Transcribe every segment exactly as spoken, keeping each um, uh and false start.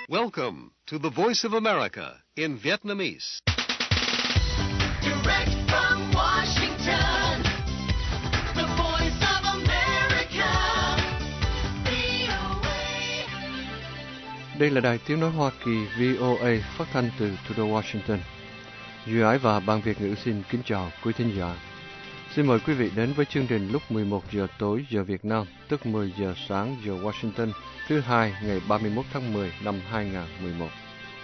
Welcome to the Voice of America in Vietnamese. Direct from Washington, the Voice of America, vê o a. Đây là đài tiếng nói Hoa Kỳ vê o a phát thanh từ thủ đô Washington. Duy Ái và Ban Việt ngữ xin kính chào quý thính giả. Xin mời quý vị đến với chương trình lúc mười một giờ tối giờ Việt Nam, tức mười giờ sáng giờ Washington, thứ hai ngày ba mươi mốt tháng mười năm hai nghìn không trăm mười một.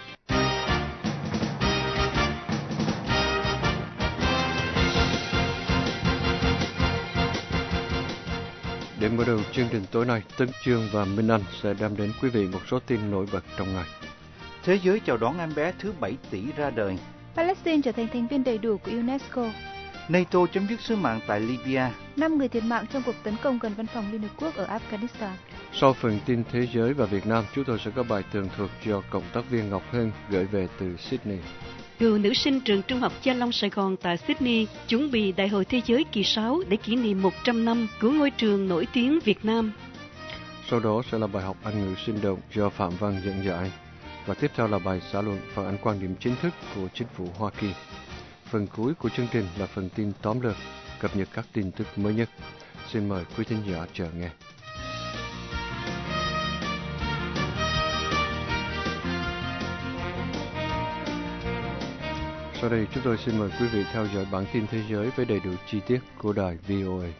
Để mở đầu chương trình tối nay, Tấn Chương và Minh Anh sẽ đem đến quý vị một số tin nổi bật trong ngày. Thế giới chào đón em bé thứ bảy tỷ ra đời. Palestine trở thành thành viên đầy đủ của UNESCO. NATO chấm dứt sứ mạng tại Libya. Năm người thiệt mạng trong cuộc tấn công gần văn phòng Liên Hợp Quốc ở Afghanistan. Sau phần tin thế giới và Việt Nam, chúng tôi sẽ có bài tường thuật do cộng tác viên Ngọc Hân gửi về từ Sydney. Cựu nữ sinh trường Trung học Gia Long Sài Gòn tại Sydney chuẩn bị Đại hội Thế giới kỳ sáu để kỷ niệm một trăm năm của ngôi trường nổi tiếng Việt Nam. Sau đó sẽ là bài học Anh ngữ sinh động do Phạm Văn dẫn giải. Và tiếp theo là bài xã luận phản ánh quan điểm chính thức của chính phủ Hoa Kỳ. Phần cuối của chương trình là phần tin tóm lược, cập nhật các tin tức mới nhất. Xin mời quý thính giả chờ nghe. Sau đây chúng tôi xin mời quý vị theo dõi bản tin thế giới với đầy đủ chi tiết của đài vê o a.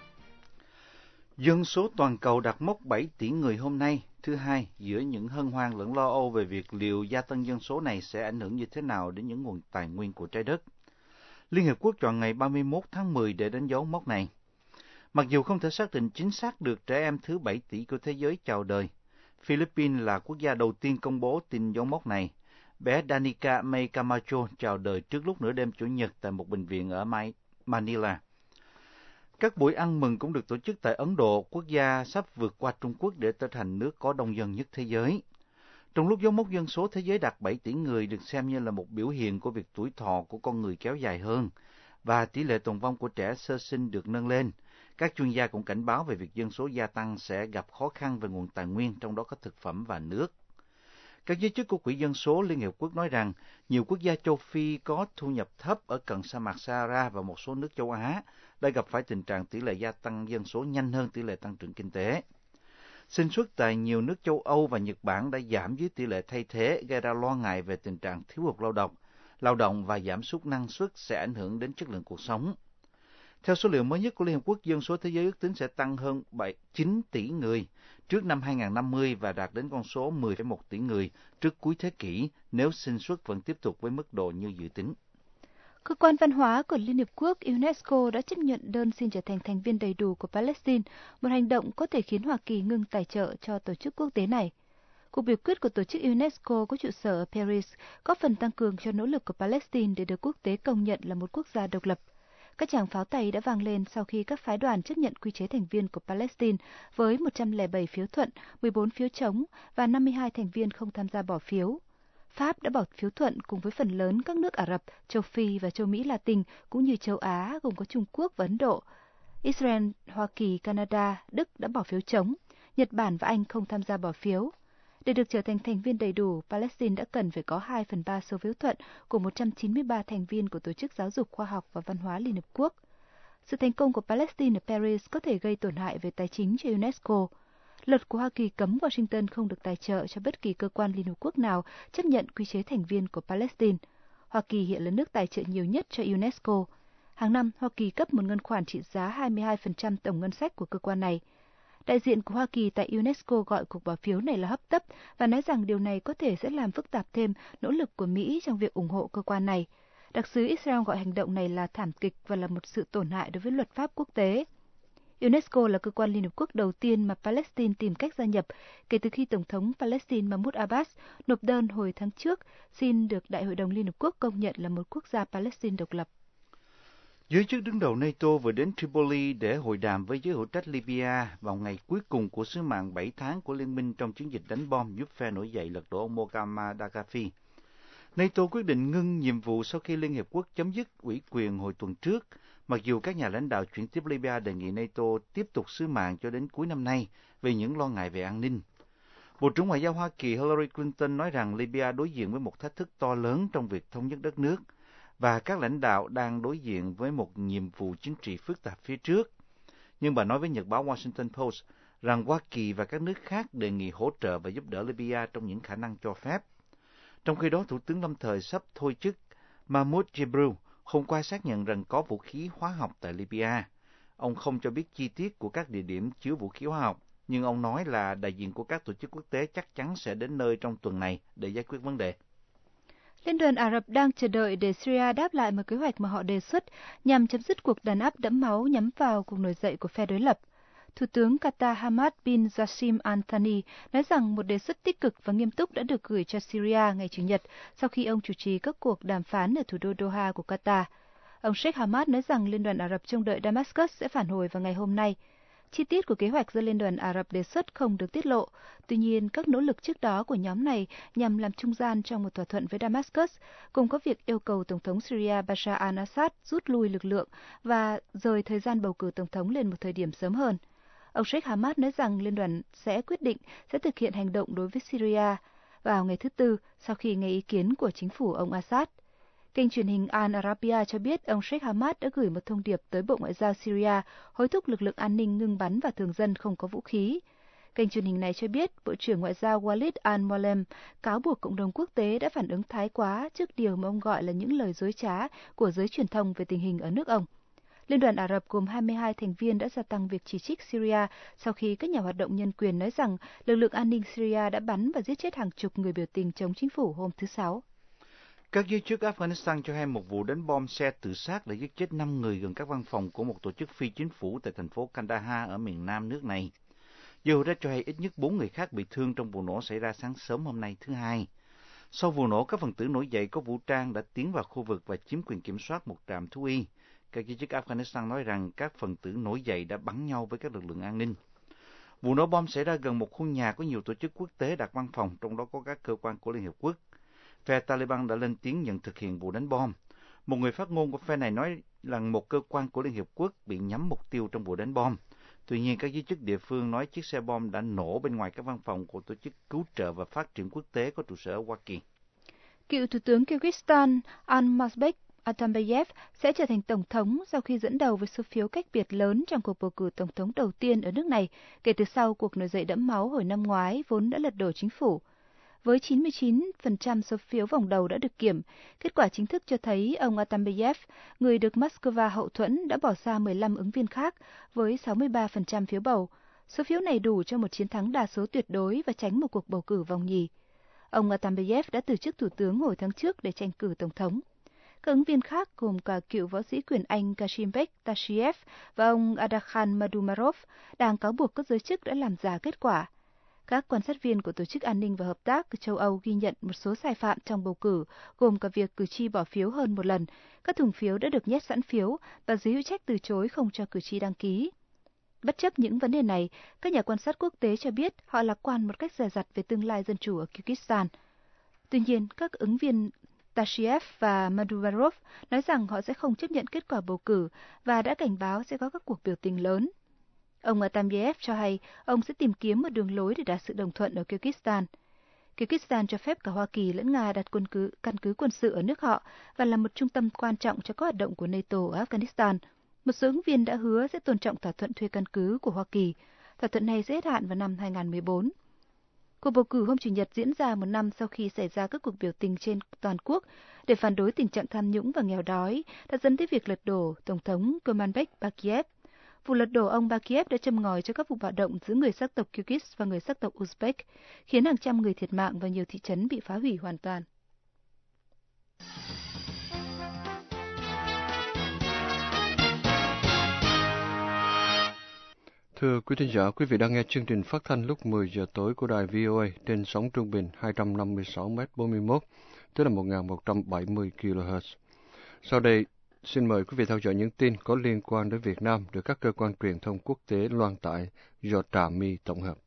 Dân số toàn cầu đạt mốc bảy tỷ người hôm nay, thứ hai, giữa những hân hoan lẫn lo âu về việc liệu gia tăng dân số này sẽ ảnh hưởng như thế nào đến những nguồn tài nguyên của trái đất. Liên Hợp Quốc chọn ngày ba mươi mốt tháng mười để đánh dấu mốc này. Mặc dù không thể xác định chính xác được trẻ em thứ bảy tỷ của thế giới chào đời, Philippines là quốc gia đầu tiên công bố tin dấu mốc này. Bé Danica May Camacho chào đời trước lúc nửa đêm Chủ nhật tại một bệnh viện ở Manila. Các buổi ăn mừng cũng được tổ chức tại Ấn Độ, quốc gia sắp vượt qua Trung Quốc để trở thành nước có đông dân nhất thế giới. Trong lúc dấu mốc dân số thế giới đạt bảy tỷ người được xem như là một biểu hiện của việc tuổi thọ của con người kéo dài hơn và tỷ lệ tồn vong của trẻ sơ sinh được nâng lên, các chuyên gia cũng cảnh báo về việc dân số gia tăng sẽ gặp khó khăn về nguồn tài nguyên, trong đó có thực phẩm và nước. Các giới chức của Quỹ Dân số Liên Hiệp Quốc nói rằng nhiều quốc gia châu Phi có thu nhập thấp ở cận sa mạc Sahara và một số nước châu Á đã gặp phải tình trạng tỷ lệ gia tăng dân số nhanh hơn tỷ lệ tăng trưởng kinh tế. Sinh xuất tại nhiều nước châu Âu và Nhật Bản đã giảm dưới tỷ lệ thay thế, gây ra lo ngại về tình trạng thiếu hụt lao động, lao động và giảm sút năng suất sẽ ảnh hưởng đến chất lượng cuộc sống. Theo số liệu mới nhất của Liên Hợp Quốc, dân số thế giới ước tính sẽ tăng hơn chín tỷ người trước năm hai nghìn không trăm năm mươi và đạt đến con số mười phẩy một tỷ người trước cuối thế kỷ nếu sinh xuất vẫn tiếp tục với mức độ như dự tính. Cơ quan văn hóa của Liên Hợp Quốc UNESCO đã chấp nhận đơn xin trở thành thành viên đầy đủ của Palestine, một hành động có thể khiến Hoa Kỳ ngừng tài trợ cho tổ chức quốc tế này. Cuộc biểu quyết của tổ chức UNESCO có trụ sở ở Paris có phần tăng cường cho nỗ lực của Palestine để được quốc tế công nhận là một quốc gia độc lập. Các tràng pháo tay đã vang lên sau khi các phái đoàn chấp nhận quy chế thành viên của Palestine với một trăm lẻ bảy phiếu thuận, mười bốn phiếu chống và năm mươi hai thành viên không tham gia bỏ phiếu. Pháp đã bỏ phiếu thuận cùng với phần lớn các nước Ả Rập, châu Phi và châu Mỹ Latin cũng như châu Á gồm có Trung Quốc và Ấn Độ. Israel, Hoa Kỳ, Canada, Đức đã bỏ phiếu chống. Nhật Bản và Anh không tham gia bỏ phiếu. Để được trở thành thành viên đầy đủ, Palestine đã cần phải có hai phần ba số phiếu thuận của một trăm chín mươi ba thành viên của Tổ chức Giáo dục Khoa học và Văn hóa Liên Hợp Quốc. Sự thành công của Palestine ở Paris có thể gây tổn hại về tài chính cho UNESCO. Luật của Hoa Kỳ cấm Washington không được tài trợ cho bất kỳ cơ quan Liên Hợp Quốc nào chấp nhận quy chế thành viên của Palestine. Hoa Kỳ hiện là nước tài trợ nhiều nhất cho UNESCO. Hàng năm, Hoa Kỳ cấp một ngân khoản trị giá hai mươi hai phần trăm tổng ngân sách của cơ quan này. Đại diện của Hoa Kỳ tại UNESCO gọi cuộc bỏ phiếu này là hấp tấp và nói rằng điều này có thể sẽ làm phức tạp thêm nỗ lực của Mỹ trong việc ủng hộ cơ quan này. Đặc sứ Israel gọi hành động này là thảm kịch và là một sự tổn hại đối với luật pháp quốc tế. UNESCO là cơ quan Liên Hợp Quốc đầu tiên mà Palestine tìm cách gia nhập kể từ khi Tổng thống Palestine Mahmoud Abbas nộp đơn hồi tháng trước xin được Đại hội đồng Liên Hợp Quốc công nhận là một quốc gia Palestine độc lập. Giới chức đứng đầu NATO vừa đến Tripoli để hội đàm với giới hữu trách Libya vào ngày cuối cùng của sứ mạng bảy tháng của liên minh trong chiến dịch đánh bom giúp phe nổi dậy lật đổ ông Muammar Gaddafi. NATO quyết định ngưng nhiệm vụ sau khi Liên Hiệp Quốc chấm dứt ủy quyền hồi tuần trước, mặc dù các nhà lãnh đạo chuyển tiếp Libya đề nghị NATO tiếp tục sứ mạng cho đến cuối năm nay vì những lo ngại về an ninh. Bộ trưởng Ngoại giao Hoa Kỳ Hillary Clinton nói rằng Libya đối diện với một thách thức to lớn trong việc thống nhất đất nước và các lãnh đạo đang đối diện với một nhiệm vụ chính trị phức tạp phía trước. Nhưng bà nói với Nhật báo Washington Post rằng Hoa Kỳ và các nước khác đề nghị hỗ trợ và giúp đỡ Libya trong những khả năng cho phép. Trong khi đó, Thủ tướng lâm thời sắp thôi chức Mahmoud Jibril hôm qua xác nhận rằng có vũ khí hóa học tại Libya. Ông không cho biết chi tiết của các địa điểm chứa vũ khí hóa học, nhưng ông nói là đại diện của các tổ chức quốc tế chắc chắn sẽ đến nơi trong tuần này để giải quyết vấn đề. Liên đoàn Ả Rập đang chờ đợi để Syria đáp lại một kế hoạch mà họ đề xuất nhằm chấm dứt cuộc đàn áp đẫm máu nhắm vào cuộc nổi dậy của phe đối lập. Thủ tướng Qatar Hamad bin Jassim Al Thani nói rằng một đề xuất tích cực và nghiêm túc đã được gửi cho Syria ngày Chủ nhật sau khi ông chủ trì các cuộc đàm phán ở thủ đô Doha của Qatar. Ông Sheikh Hamad nói rằng Liên đoàn Ả Rập trông đợi Damascus sẽ phản hồi vào ngày hôm nay. Chi tiết của kế hoạch do Liên đoàn Ả Rập đề xuất không được tiết lộ. Tuy nhiên, các nỗ lực trước đó của nhóm này nhằm làm trung gian trong một thỏa thuận với Damascus, cùng có việc yêu cầu Tổng thống Syria Bashar al-Assad rút lui lực lượng và rời thời gian bầu cử Tổng thống lên một thời điểm sớm hơn. Ông Sheikh Hamad nói rằng Liên đoàn sẽ quyết định sẽ thực hiện hành động đối với Syria vào ngày thứ Tư sau khi nghe ý kiến của chính phủ ông Assad. Kênh truyền hình Al Arabiya cho biết ông Sheikh Hamad đã gửi một thông điệp tới Bộ Ngoại giao Syria hối thúc lực lượng an ninh ngưng bắn và thường dân không có vũ khí. Kênh truyền hình này cho biết Bộ trưởng Ngoại giao Walid al-Muallem cáo buộc cộng đồng quốc tế đã phản ứng thái quá trước điều mà ông gọi là những lời dối trá của giới truyền thông về tình hình ở nước ông. Liên đoàn Ả Rập gồm hai mươi hai thành viên đã gia tăng việc chỉ trích Syria sau khi các nhà hoạt động nhân quyền nói rằng lực lượng an ninh Syria đã bắn và giết chết hàng chục người biểu tình chống chính phủ hôm thứ Sáu. Các giới chức Afghanistan cho hay một vụ đánh bom xe tự sát đã giết chết năm người gần các văn phòng của một tổ chức phi chính phủ tại thành phố Kandahar ở miền nam nước này. Yahoo đã cho hay ít nhất bốn người khác bị thương trong vụ nổ xảy ra sáng sớm hôm nay thứ Hai. Sau vụ nổ, các phần tử nổi dậy có vũ trang đã tiến vào khu vực và chiếm quyền kiểm soát một trạm thú y. Các giới chức Afghanistan nói rằng các phần tử nổi dậy đã bắn nhau với các lực lượng an ninh. Vụ nổ bom xảy ra gần một khu nhà có nhiều tổ chức quốc tế đặt văn phòng, trong đó có các cơ quan của Liên Hiệp Quốc. Phe Taliban đã lên tiếng nhận thực hiện vụ đánh bom. Một người phát ngôn của phe này nói rằng một cơ quan của Liên Hiệp Quốc bị nhắm mục tiêu trong vụ đánh bom. Tuy nhiên, các giới chức địa phương nói chiếc xe bom đã nổ bên ngoài các văn phòng của tổ chức cứu trợ và phát triển quốc tế có trụ sở ở Hoa Kỳ. Cựu Thủ tướng Kyrgyzstan Almazbek Atambayev sẽ trở thành tổng thống sau khi dẫn đầu với số phiếu cách biệt lớn trong cuộc bầu cử tổng thống đầu tiên ở nước này kể từ sau cuộc nổi dậy đẫm máu hồi năm ngoái vốn đã lật đổ chính phủ. Với chín mươi chín phần trăm số phiếu vòng đầu đã được kiểm, kết quả chính thức cho thấy ông Atambayev, người được Moscow hậu thuẫn, đã bỏ ra mười lăm ứng viên khác với sáu mươi ba phần trăm phiếu bầu. Số phiếu này đủ cho một chiến thắng đa số tuyệt đối và tránh một cuộc bầu cử vòng nhì. Ông Atambayev đã từ chức thủ tướng hồi tháng trước để tranh cử tổng thống. Các ứng viên khác gồm cả cựu võ sĩ quyền Anh Kashimvek Tashiev và ông Adakhan Madumarov đang cáo buộc các giới chức đã làm giả kết quả. Các quan sát viên của Tổ chức An ninh và Hợp tác của châu Âu ghi nhận một số sai phạm trong bầu cử, gồm cả việc cử tri bỏ phiếu hơn một lần, các thùng phiếu đã được nhét sẵn phiếu và giới hữu trách từ chối không cho cử tri đăng ký. Bất chấp những vấn đề này, các nhà quan sát quốc tế cho biết họ lạc quan một cách dè dặt về tương lai dân chủ ở Kyrgyzstan. Tuy nhiên, các ứng viên Tashiev và Madumarov nói rằng họ sẽ không chấp nhận kết quả bầu cử và đã cảnh báo sẽ có các cuộc biểu tình lớn. Ông Atambayev cho hay ông sẽ tìm kiếm một đường lối để đạt sự đồng thuận ở Kyrgyzstan. Kyrgyzstan cho phép cả Hoa Kỳ lẫn Nga đặt quân cứ, căn cứ quân sự ở nước họ và là một trung tâm quan trọng cho các hoạt động của NATO ở Afghanistan. Một số ứng viên đã hứa sẽ tôn trọng thỏa thuận thuê căn cứ của Hoa Kỳ. Thỏa thuận này sẽ hết hạn vào năm hai không một bốn. Cuộc bầu cử hôm Chủ nhật diễn ra một năm sau khi xảy ra các cuộc biểu tình trên toàn quốc để phản đối tình trạng tham nhũng và nghèo đói đã dẫn tới việc lật đổ Tổng thống Kurmanbek Bakiev. Vụ lật đổ ông Bakiev đã châm ngòi cho các vụ bạo động giữa người sắc tộc Kyrgyz và người sắc tộc Uzbek, khiến hàng trăm người thiệt mạng và nhiều thị trấn bị phá hủy hoàn toàn. Thưa quý thính giả, quý vị đang nghe chương trình phát thanh lúc mười giờ tối của đài vê o a trên sóng trung bình hai trăm năm mươi sáu mét bốn mươi mốt, tức là một nghìn một trăm bảy mươi ki lô héc. Sau đây, xin mời quý vị theo dõi những tin có liên quan đến Việt Nam được các cơ quan truyền thông quốc tế loan tải do Trà My tổng hợp.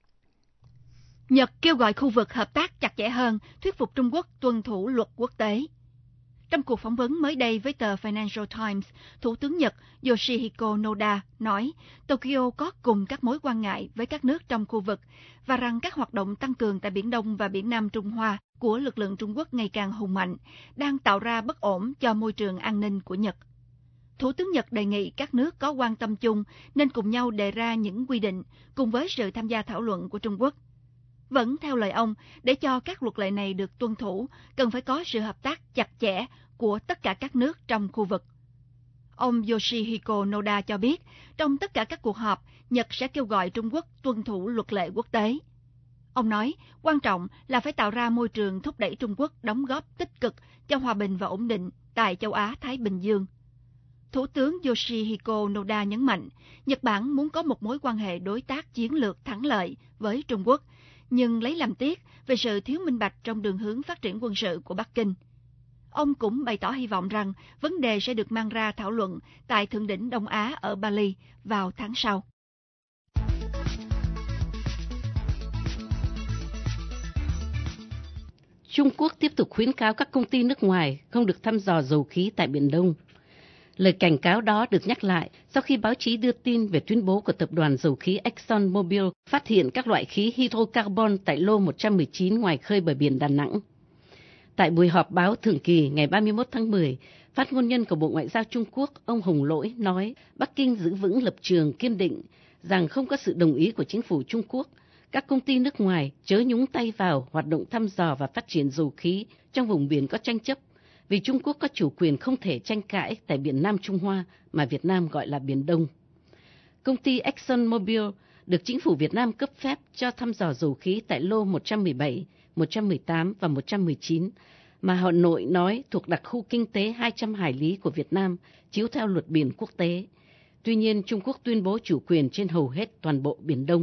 Nhật kêu gọi khu vực hợp tác chặt chẽ hơn, thuyết phục Trung Quốc tuân thủ luật quốc tế. Trong cuộc phỏng vấn mới đây với tờ Financial Times, Thủ tướng Nhật Yoshihiko Noda nói Tokyo có cùng các mối quan ngại với các nước trong khu vực và rằng các hoạt động tăng cường tại Biển Đông và Biển Nam Trung Hoa của lực lượng Trung Quốc ngày càng hùng mạnh, đang tạo ra bất ổn cho môi trường an ninh của Nhật. Thủ tướng Nhật đề nghị các nước có quan tâm chung nên cùng nhau đề ra những quy định cùng với sự tham gia thảo luận của Trung Quốc. Vẫn theo lời ông, để cho các luật lệ này được tuân thủ, cần phải có sự hợp tác chặt chẽ của tất cả các nước trong khu vực. Ông Yoshihiko Noda cho biết, trong tất cả các cuộc họp, Nhật sẽ kêu gọi Trung Quốc tuân thủ luật lệ quốc tế. Ông nói, quan trọng là phải tạo ra môi trường thúc đẩy Trung Quốc đóng góp tích cực cho hòa bình và ổn định tại châu Á-Thái Bình Dương. Thủ tướng Yoshihiko Noda nhấn mạnh, Nhật Bản muốn có một mối quan hệ đối tác chiến lược thắng lợi với Trung Quốc, nhưng lấy làm tiếc về sự thiếu minh bạch trong đường hướng phát triển quân sự của Bắc Kinh. Ông cũng bày tỏ hy vọng rằng vấn đề sẽ được mang ra thảo luận tại Thượng đỉnh Đông Á ở Bali vào tháng sau. Trung Quốc tiếp tục khuyến cáo các công ty nước ngoài không được thăm dò dầu khí tại Biển Đông. Lời cảnh cáo đó được nhắc lại sau khi báo chí đưa tin về tuyên bố của tập đoàn dầu khí ExxonMobil phát hiện các loại khí hydrocarbon tại lô một trăm mười chín ngoài khơi bờ biển Đà Nẵng. Tại buổi họp báo thường kỳ ngày ba mươi mốt tháng mười, phát ngôn nhân của Bộ Ngoại giao Trung Quốc, ông Hồng Lỗi nói Bắc Kinh giữ vững lập trường kiên định rằng không có sự đồng ý của chính phủ Trung Quốc, các công ty nước ngoài chớ nhúng tay vào hoạt động thăm dò và phát triển dầu khí trong vùng biển có tranh chấp, vì Trung Quốc có chủ quyền không thể tranh cãi tại Biển Nam Trung Hoa mà Việt Nam gọi là Biển Đông. Công ty ExxonMobil được chính phủ Việt Nam cấp phép cho thăm dò dầu khí tại lô một trăm mười bảy, một trăm mười tám và một trăm mười chín, mà Hà Nội nói thuộc đặc khu kinh tế hai trăm hải lý của Việt Nam, chiếu theo luật biển quốc tế. Tuy nhiên, Trung Quốc tuyên bố chủ quyền trên hầu hết toàn bộ Biển Đông.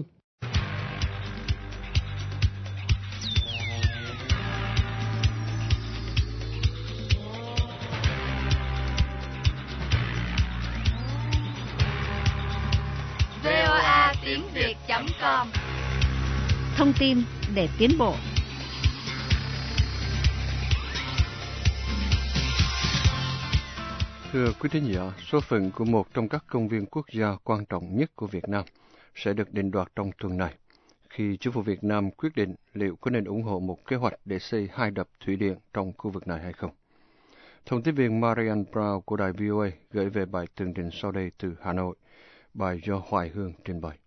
vê o a tiếng việt chấm com. Thông tin để tiến bộ. Thưa quý thính giả, số phận của một trong các công viên quốc gia quan trọng nhất của Việt Nam sẽ được định đoạt trong tuần này, khi chính phủ Việt Nam quyết định liệu có nên ủng hộ một kế hoạch để xây hai đập thủy điện trong khu vực này hay không. Thông tin viên Marian Brown của đài vê o a gửi về bài tường trình sau đây từ Hà Nội, bài do Hoài Hương trình bày.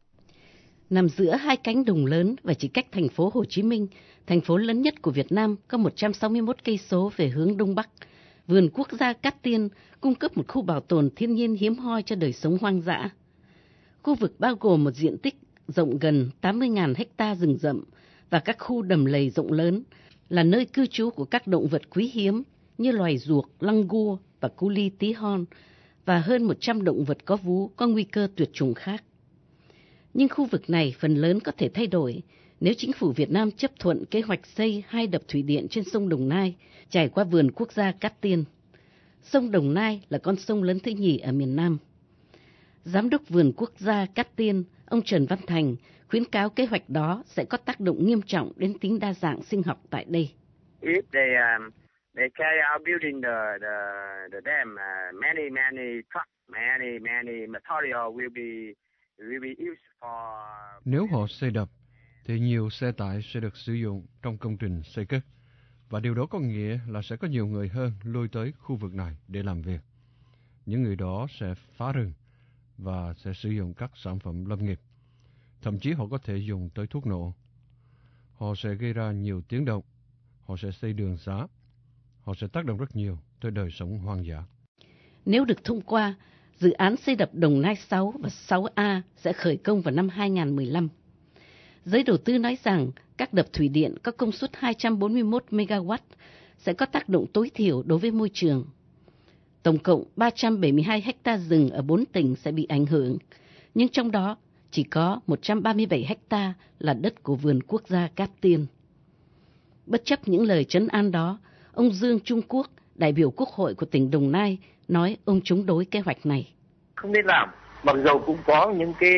Nằm giữa hai cánh đồng lớn và chỉ cách thành phố Hồ Chí Minh, thành phố lớn nhất của Việt Nam, có một trăm sáu mươi mốt cây số về hướng Đông Bắc, vườn quốc gia Cát Tiên cung cấp một khu bảo tồn thiên nhiên hiếm hoi cho đời sống hoang dã. Khu vực bao gồm một diện tích rộng gần tám mươi nghìn ha rừng rậm và các khu đầm lầy rộng lớn, là nơi cư trú của các động vật quý hiếm như loài ruộc, lăng gua và cu li tí hon, và hơn một trăm động vật có vú có nguy cơ tuyệt chủng khác. Nhưng khu vực này phần lớn có thể thay đổi nếu chính phủ Việt Nam chấp thuận kế hoạch xây hai đập thủy điện trên sông Đồng Nai chảy qua vườn quốc gia Cát Tiên. Sông Đồng Nai là con sông lớn thứ nhì ở miền Nam. Giám đốc vườn quốc gia Cát Tiên, ông Trần Văn Thành, khuyến cáo kế hoạch đó sẽ có tác động nghiêm trọng đến tính đa dạng sinh học tại đây. If they um, they carry out building the the the dam, uh, many many truck, many many material will be will be used for. Nếu họ xây đập, thì nhiều xe tải sẽ được sử dụng trong công trình xây cất, và điều đó có nghĩa là sẽ có nhiều người hơn lui tới khu vực này để làm việc. Những người đó sẽ phá rừng và sẽ sử dụng các sản phẩm lâm nghiệp. Thậm chí họ có thể dùng tới thuốc nổ. Họ sẽ gây ra nhiều tiếng động. Họ sẽ xây đường xá. Họ sẽ tác động rất nhiều tới đời sống hoang dã. Nếu được thông qua, dự án xây đập Đồng Nai sáu và sáu A sẽ khởi công vào năm hai nghìn không trăm mười lăm. Giới đầu tư nói rằng các đập thủy điện có công suất hai trăm bốn mươi mốt mê ga oát sẽ có tác động tối thiểu đối với môi trường. Tổng cộng ba trăm bảy mươi hai ha rừng ở bốn tỉnh sẽ bị ảnh hưởng, nhưng trong đó chỉ có một trăm ba mươi bảy ha là đất của vườn quốc gia Cát Tiên. Bất chấp những lời trấn an đó, ông Dương Trung Quốc, đại biểu Quốc hội của tỉnh Đồng Nai, nói ông chống đối kế hoạch này. Không nên làm, mặc dù cũng có những cái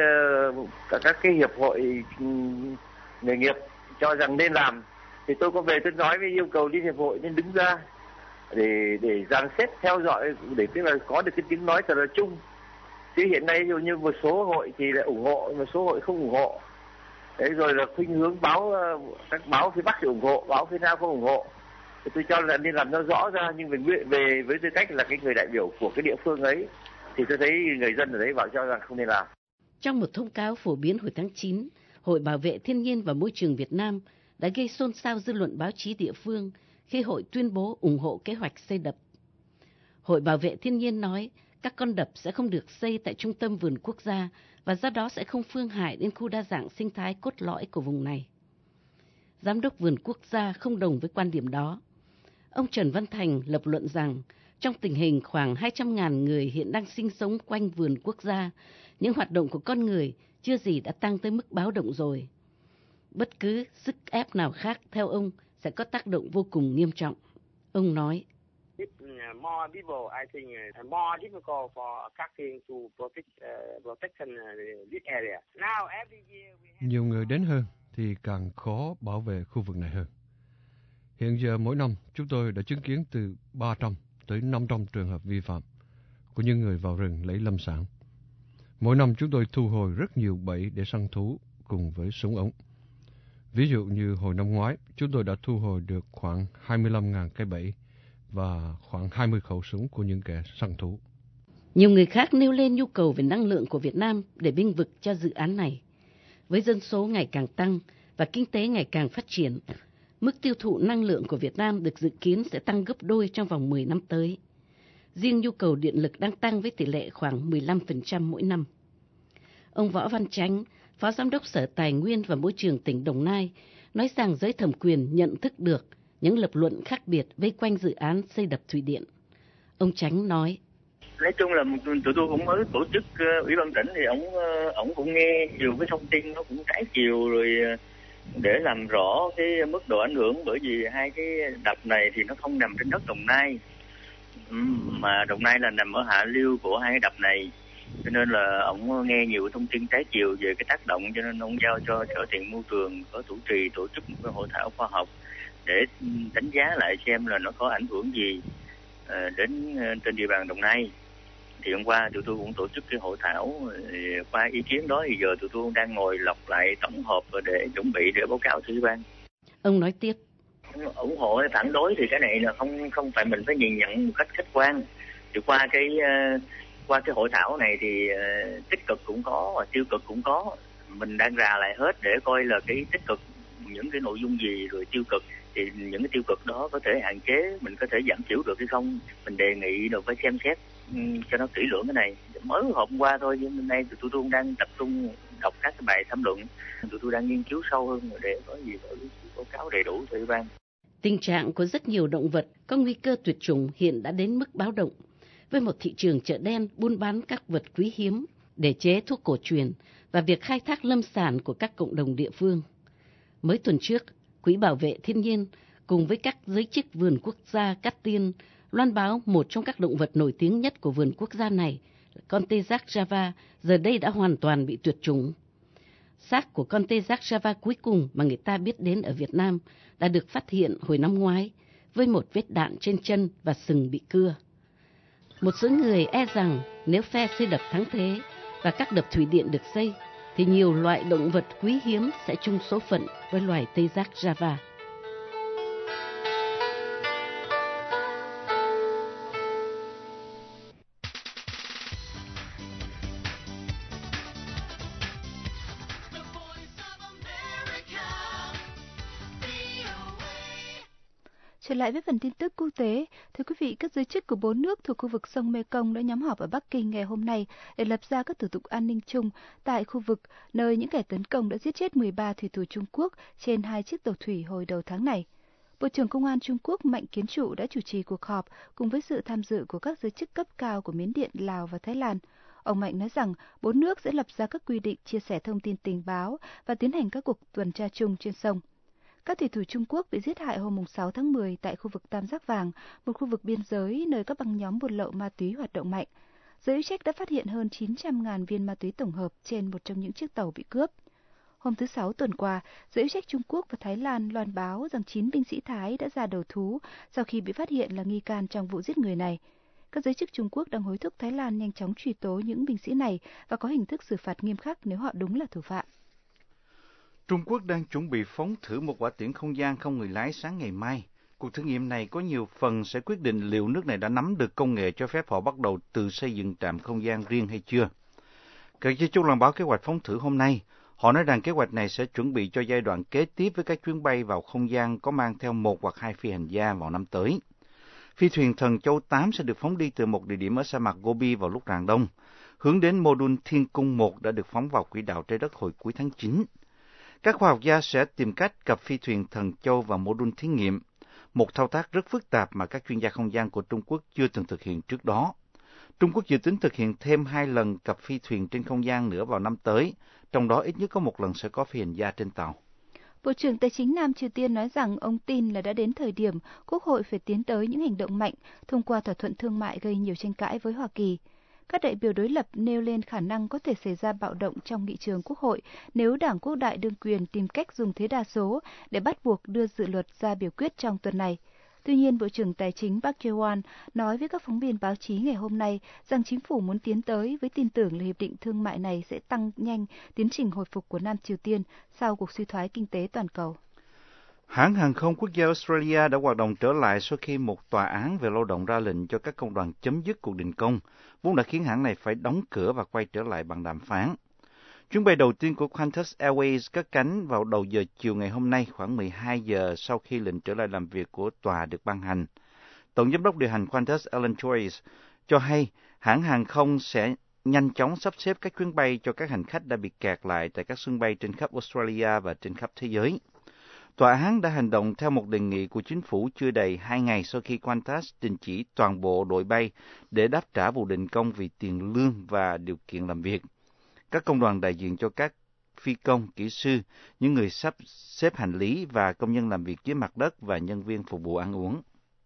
cả các cái hiệp hội nghề nghiệp cho rằng nên làm, thì tôi có về tôi nói với yêu cầu liên hiệp hội nên đứng ra để để dàn xếp theo dõi, để tức là có được cái tiếng nói thật là chung. Chứ hiện nay dù như một số hội thì lại ủng hộ, một số hội không ủng hộ. Đấy, rồi là khuynh hướng báo, các báo phía Bắc thì ủng hộ, báo phía Nam không ủng hộ. Thì tôi cho là nên làm nó rõ ra, nhưng về về với tư cách là cái người đại biểu của cái địa phương ấy thì tôi thấy người dân ở đấy bảo cho rằng không nên làm. Trong một thông cáo phổ biến hồi tháng chín, Hội Bảo vệ Thiên nhiên và Môi trường Việt Nam đã gây xôn xao dư luận báo chí địa phương khi hội tuyên bố ủng hộ kế hoạch xây đập. Hội Bảo vệ Thiên nhiên nói các con đập sẽ không được xây tại trung tâm vườn quốc gia và do đó sẽ không phương hại đến khu đa dạng sinh thái cốt lõi của vùng này. Giám đốc vườn quốc gia không đồng với quan điểm đó. Ông Trần Văn Thành lập luận rằng trong tình hình khoảng hai trăm nghìn người hiện đang sinh sống quanh vườn quốc gia, những hoạt động của con người chưa gì đã tăng tới mức báo động rồi. Bất cứ sức ép nào khác, theo ông, sẽ có tác động vô cùng nghiêm trọng. Ông nói, nhiều người đến hơn thì càng khó bảo vệ khu vực này hơn. Hiện giờ mỗi năm chúng tôi đã chứng kiến từ ba trăm tới năm trăm trường hợp vi phạm của những người vào rừng lấy lâm sản. Mỗi năm chúng tôi thu hồi rất nhiều bẫy để săn thú cùng với súng ống. Ví dụ như hồi năm ngoái, chúng tôi đã thu hồi được khoảng hai mươi lăm nghìn cái bẫy và khoảng hai mươi khẩu súng của những kẻ săn thú. Nhiều người khác nêu lên nhu cầu về năng lượng của Việt Nam để bênh vực cho dự án này. Với dân số ngày càng tăng và kinh tế ngày càng phát triển, mức tiêu thụ năng lượng của Việt Nam được dự kiến sẽ tăng gấp đôi trong vòng mười năm tới. Riêng nhu cầu điện lực đang tăng với tỷ lệ khoảng mười lăm phần trăm mỗi năm. Ông Võ Văn Chánh, Phó Giám đốc Sở Tài nguyên và Môi trường tỉnh Đồng Nai, nói rằng giới thẩm quyền nhận thức được những lập luận khác biệt vây quanh dự án xây đập thủy điện. Ông Chánh nói, nói chung là tụi tôi cũng mới tổ chức uh, ủy ban tỉnh thì ông uh, ông cũng nghe nhiều cái thông tin nó cũng trái chiều rồi, uh, để làm rõ cái mức độ ảnh hưởng, bởi vì hai cái đập này thì nó không nằm trên đất Đồng Nai, uhm, mà Đồng Nai là nằm ở hạ lưu của hai cái đập này, cho nên là ông nghe nhiều thông tin trái chiều về cái tác động, cho nên ông giao cho Sở Tài nguyên Môi trường có chủ trì tổ chức một cái hội thảo khoa học để đánh giá lại xem là nó có ảnh hưởng gì uh, đến uh, trên địa bàn Đồng Nai. Thì hôm qua tụi tôi cũng tổ chức cái hội thảo, qua ý kiến đó thì giờ tụi tôi đang ngồi lọc lại tổng hợp để chuẩn bị để báo cáo thủy ban. Ông nói tiếp, ủng hộ hay phản đối thì cái này là không không phải mình phải nhìn nhận một cách khách quan. Thì qua cái qua cái hội thảo này thì tích cực cũng có và tiêu cực cũng có. Mình đang rà lại hết để coi là cái tích cực những cái nội dung gì, rồi tiêu cực thì những cái tiêu cực đó có thể hạn chế, mình có thể giảm thiểu được hay không. Mình đề nghị được phải xem xét cho nó kỹ lưỡng cái này. Mới hôm qua thôi, nhưng hôm nay tụi tôi đang tập trung đọc các cái bài tham luận, tụi tôi đang nghiên cứu sâu hơn để có gì báo cáo đầy đủ cho ủy ban. Tình trạng của rất nhiều động vật có nguy cơ tuyệt chủng hiện đã đến mức báo động, với một thị trường chợ đen buôn bán các vật quý hiếm để chế thuốc cổ truyền và việc khai thác lâm sản của các cộng đồng địa phương. Mới tuần trước, Quỹ Bảo vệ Thiên nhiên cùng với các giới chức vườn quốc gia Cát Tiên loan báo một trong các động vật nổi tiếng nhất của vườn quốc gia này, con tê giác Java, giờ đây đã hoàn toàn bị tuyệt chủng. Xác của con tê giác Java cuối cùng mà người ta biết đến ở Việt Nam đã được phát hiện hồi năm ngoái với một vết đạn trên chân và sừng bị cưa. Một số người e rằng nếu phe xây đập thắng thế và các đập thủy điện được xây, thì nhiều loại động vật quý hiếm sẽ chung số phận với loài tê giác Java. Trở lại với phần tin tức quốc tế, thưa quý vị, các giới chức của bốn nước thuộc khu vực sông Mekong đã nhóm họp ở Bắc Kinh ngày hôm nay để lập ra các thủ tục an ninh chung tại khu vực nơi những kẻ tấn công đã giết chết mười ba thủy thủ Trung Quốc trên hai chiếc tàu thủy hồi đầu tháng này. Bộ trưởng Công an Trung Quốc Mạnh Kiến Trụ đã chủ trì cuộc họp cùng với sự tham dự của các giới chức cấp cao của Miến Điện, Lào và Thái Lan. Ông Mạnh nói rằng bốn nước sẽ lập ra các quy định chia sẻ thông tin tình báo và tiến hành các cuộc tuần tra chung trên sông. Các thủy thủ Trung Quốc bị giết hại hôm sáu tháng mười tại khu vực Tam Giác Vàng, một khu vực biên giới nơi các băng nhóm buôn lậu ma túy hoạt động mạnh. Giới chức trách đã phát hiện hơn chín trăm nghìn viên ma túy tổng hợp trên một trong những chiếc tàu bị cướp. Hôm thứ Sáu tuần qua, giới chức trách Trung Quốc và Thái Lan loan báo rằng chín binh sĩ Thái đã ra đầu thú sau khi bị phát hiện là nghi can trong vụ giết người này. Các giới chức Trung Quốc đang hối thúc Thái Lan nhanh chóng truy tố những binh sĩ này và có hình thức xử phạt nghiêm khắc nếu họ đúng là thủ phạm. Trung Quốc đang chuẩn bị phóng thử một quả tiễn không gian không người lái sáng ngày mai. Cuộc thử nghiệm này có nhiều phần sẽ quyết định liệu nước này đã nắm được công nghệ cho phép họ bắt đầu tự xây dựng trạm không gian riêng hay chưa. Các giới chức loan báo kế hoạch phóng thử hôm nay. Họ nói rằng kế hoạch này sẽ chuẩn bị cho giai đoạn kế tiếp với các chuyến bay vào không gian có mang theo một hoặc hai phi hành gia vào năm tới. Phi thuyền Thần Châu tám sẽ được phóng đi từ một địa điểm ở sa mạc Gobi vào lúc rạng đông, hướng đến mô đun Thiên Cung một đã được phóng vào quỹ đạo trái đất hồi cuối tháng chín. Các khoa học gia sẽ tìm cách cập phi thuyền Thần Châu vào mô đun thí nghiệm, một thao tác rất phức tạp mà các chuyên gia không gian của Trung Quốc chưa từng thực hiện trước đó. Trung Quốc dự tính thực hiện thêm hai lần cập phi thuyền trên không gian nữa vào năm tới, trong đó ít nhất có một lần sẽ có phi hành gia trên tàu. Bộ trưởng Tài chính Nam Triều Tiên nói rằng ông tin là đã đến thời điểm Quốc hội phải tiến tới những hành động mạnh thông qua thỏa thuận thương mại gây nhiều tranh cãi với Hoa Kỳ. Các đại biểu đối lập nêu lên khả năng có thể xảy ra bạo động trong nghị trường Quốc hội nếu Đảng Quốc đại đương quyền tìm cách dùng thế đa số để bắt buộc đưa dự luật ra biểu quyết trong tuần này. Tuy nhiên, Bộ trưởng Tài chính Park Jae-won nói với các phóng viên báo chí ngày hôm nay rằng chính phủ muốn tiến tới với tin tưởng là hiệp định thương mại này sẽ tăng nhanh tiến trình hồi phục của Nam Triều Tiên sau cuộc suy thoái kinh tế toàn cầu. Hãng hàng không quốc gia Australia đã hoạt động trở lại sau khi một tòa án về lao động ra lệnh cho các công đoàn chấm dứt cuộc đình công, vốn đã khiến hãng này phải đóng cửa và quay trở lại bằng đàm phán. Chuyến bay đầu tiên của Qantas Airways cất cánh vào đầu giờ chiều ngày hôm nay khoảng mười hai giờ sau khi lệnh trở lại làm việc của tòa được ban hành. Tổng giám đốc điều hành Qantas Alan Joyce cho hay hãng hàng không sẽ nhanh chóng sắp xếp các chuyến bay cho các hành khách đã bị kẹt lại tại các sân bay trên khắp Australia và trên khắp thế giới. Tòa án đã hành động theo một đề nghị của chính phủ chưa đầy hai ngày sau khi Qantas đình chỉ toàn bộ đội bay để đáp trả vụ đình công vì tiền lương và điều kiện làm việc. Các công đoàn đại diện cho các phi công, kỹ sư, những người sắp xếp hành lý và công nhân làm việc dưới mặt đất và nhân viên phục vụ ăn uống.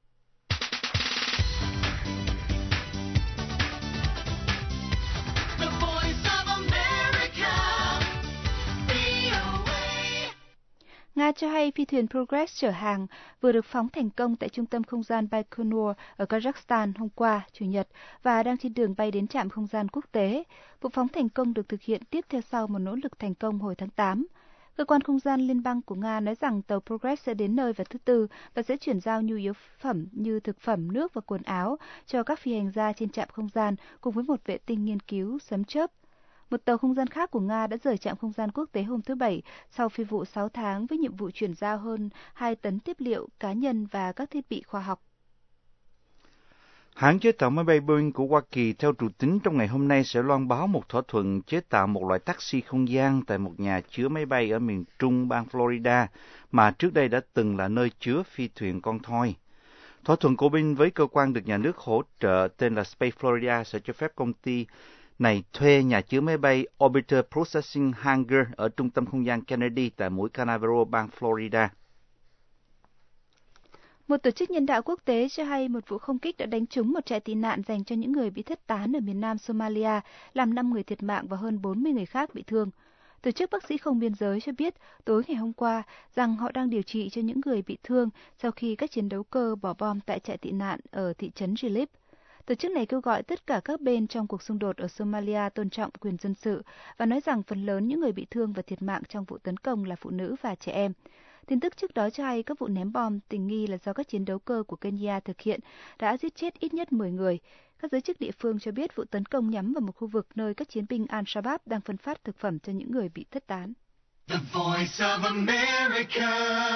Nga cho hay phi thuyền Progress chở hàng vừa được phóng thành công tại trung tâm không gian Baikonur ở Kazakhstan hôm qua, Chủ nhật, và đang trên đường bay đến trạm không gian quốc tế. Vụ phóng thành công được thực hiện tiếp theo sau một nỗ lực thành công hồi tháng tám. Cơ quan không gian liên bang của Nga nói rằng tàu Progress sẽ đến nơi vào thứ Tư và sẽ chuyển giao nhu yếu phẩm như thực phẩm, nước và quần áo cho các phi hành gia trên trạm không gian cùng với một vệ tinh nghiên cứu sấm chớp. Một tàu không gian khác của Nga đã rời trạm không gian quốc tế hôm thứ Bảy sau phi vụ sáu tháng với nhiệm vụ chuyển giao hơn hai tấn tiếp liệu cá nhân và các thiết bị khoa học. Hãng chế tạo máy bay Boeing của Hoa Kỳ theo trù tính trong ngày hôm nay sẽ loan báo một thỏa thuận chế tạo một loại taxi không gian tại một nhà chứa máy bay ở miền trung bang Florida mà trước đây đã từng là nơi chứa phi thuyền con thoi. Thỏa thuận của Boeing với cơ quan được nhà nước hỗ trợ tên là Space Florida sẽ cho phép công ty này thuê nhà chứa máy bay Orbiter Processing Hangar ở trung tâm không gian Kennedy tại mũi Canaveral, bang Florida. Một tổ chức nhân đạo quốc tế cho hay một vụ không kích đã đánh trúng một trại tị nạn dành cho những người bị thất tán ở miền nam Somalia, làm năm người thiệt mạng và hơn bốn mươi người khác bị thương. Tổ chức Bác sĩ Không Biên Giới cho biết tối ngày hôm qua rằng họ đang điều trị cho những người bị thương sau khi các chiến đấu cơ bỏ bom tại trại tị nạn ở thị trấn Jilib. Tổ chức này kêu gọi tất cả các bên trong cuộc xung đột ở Somalia tôn trọng quyền dân sự và nói rằng phần lớn những người bị thương và thiệt mạng trong vụ tấn công là phụ nữ và trẻ em. Tin tức trước đó cho hay các vụ ném bom tình nghi là do các chiến đấu cơ của Kenya thực hiện đã giết chết ít nhất mười người. Các giới chức địa phương cho biết vụ tấn công nhắm vào một khu vực nơi các chiến binh Al-Shabaab đang phân phát thực phẩm cho những người bị thất tán. The Voice of America.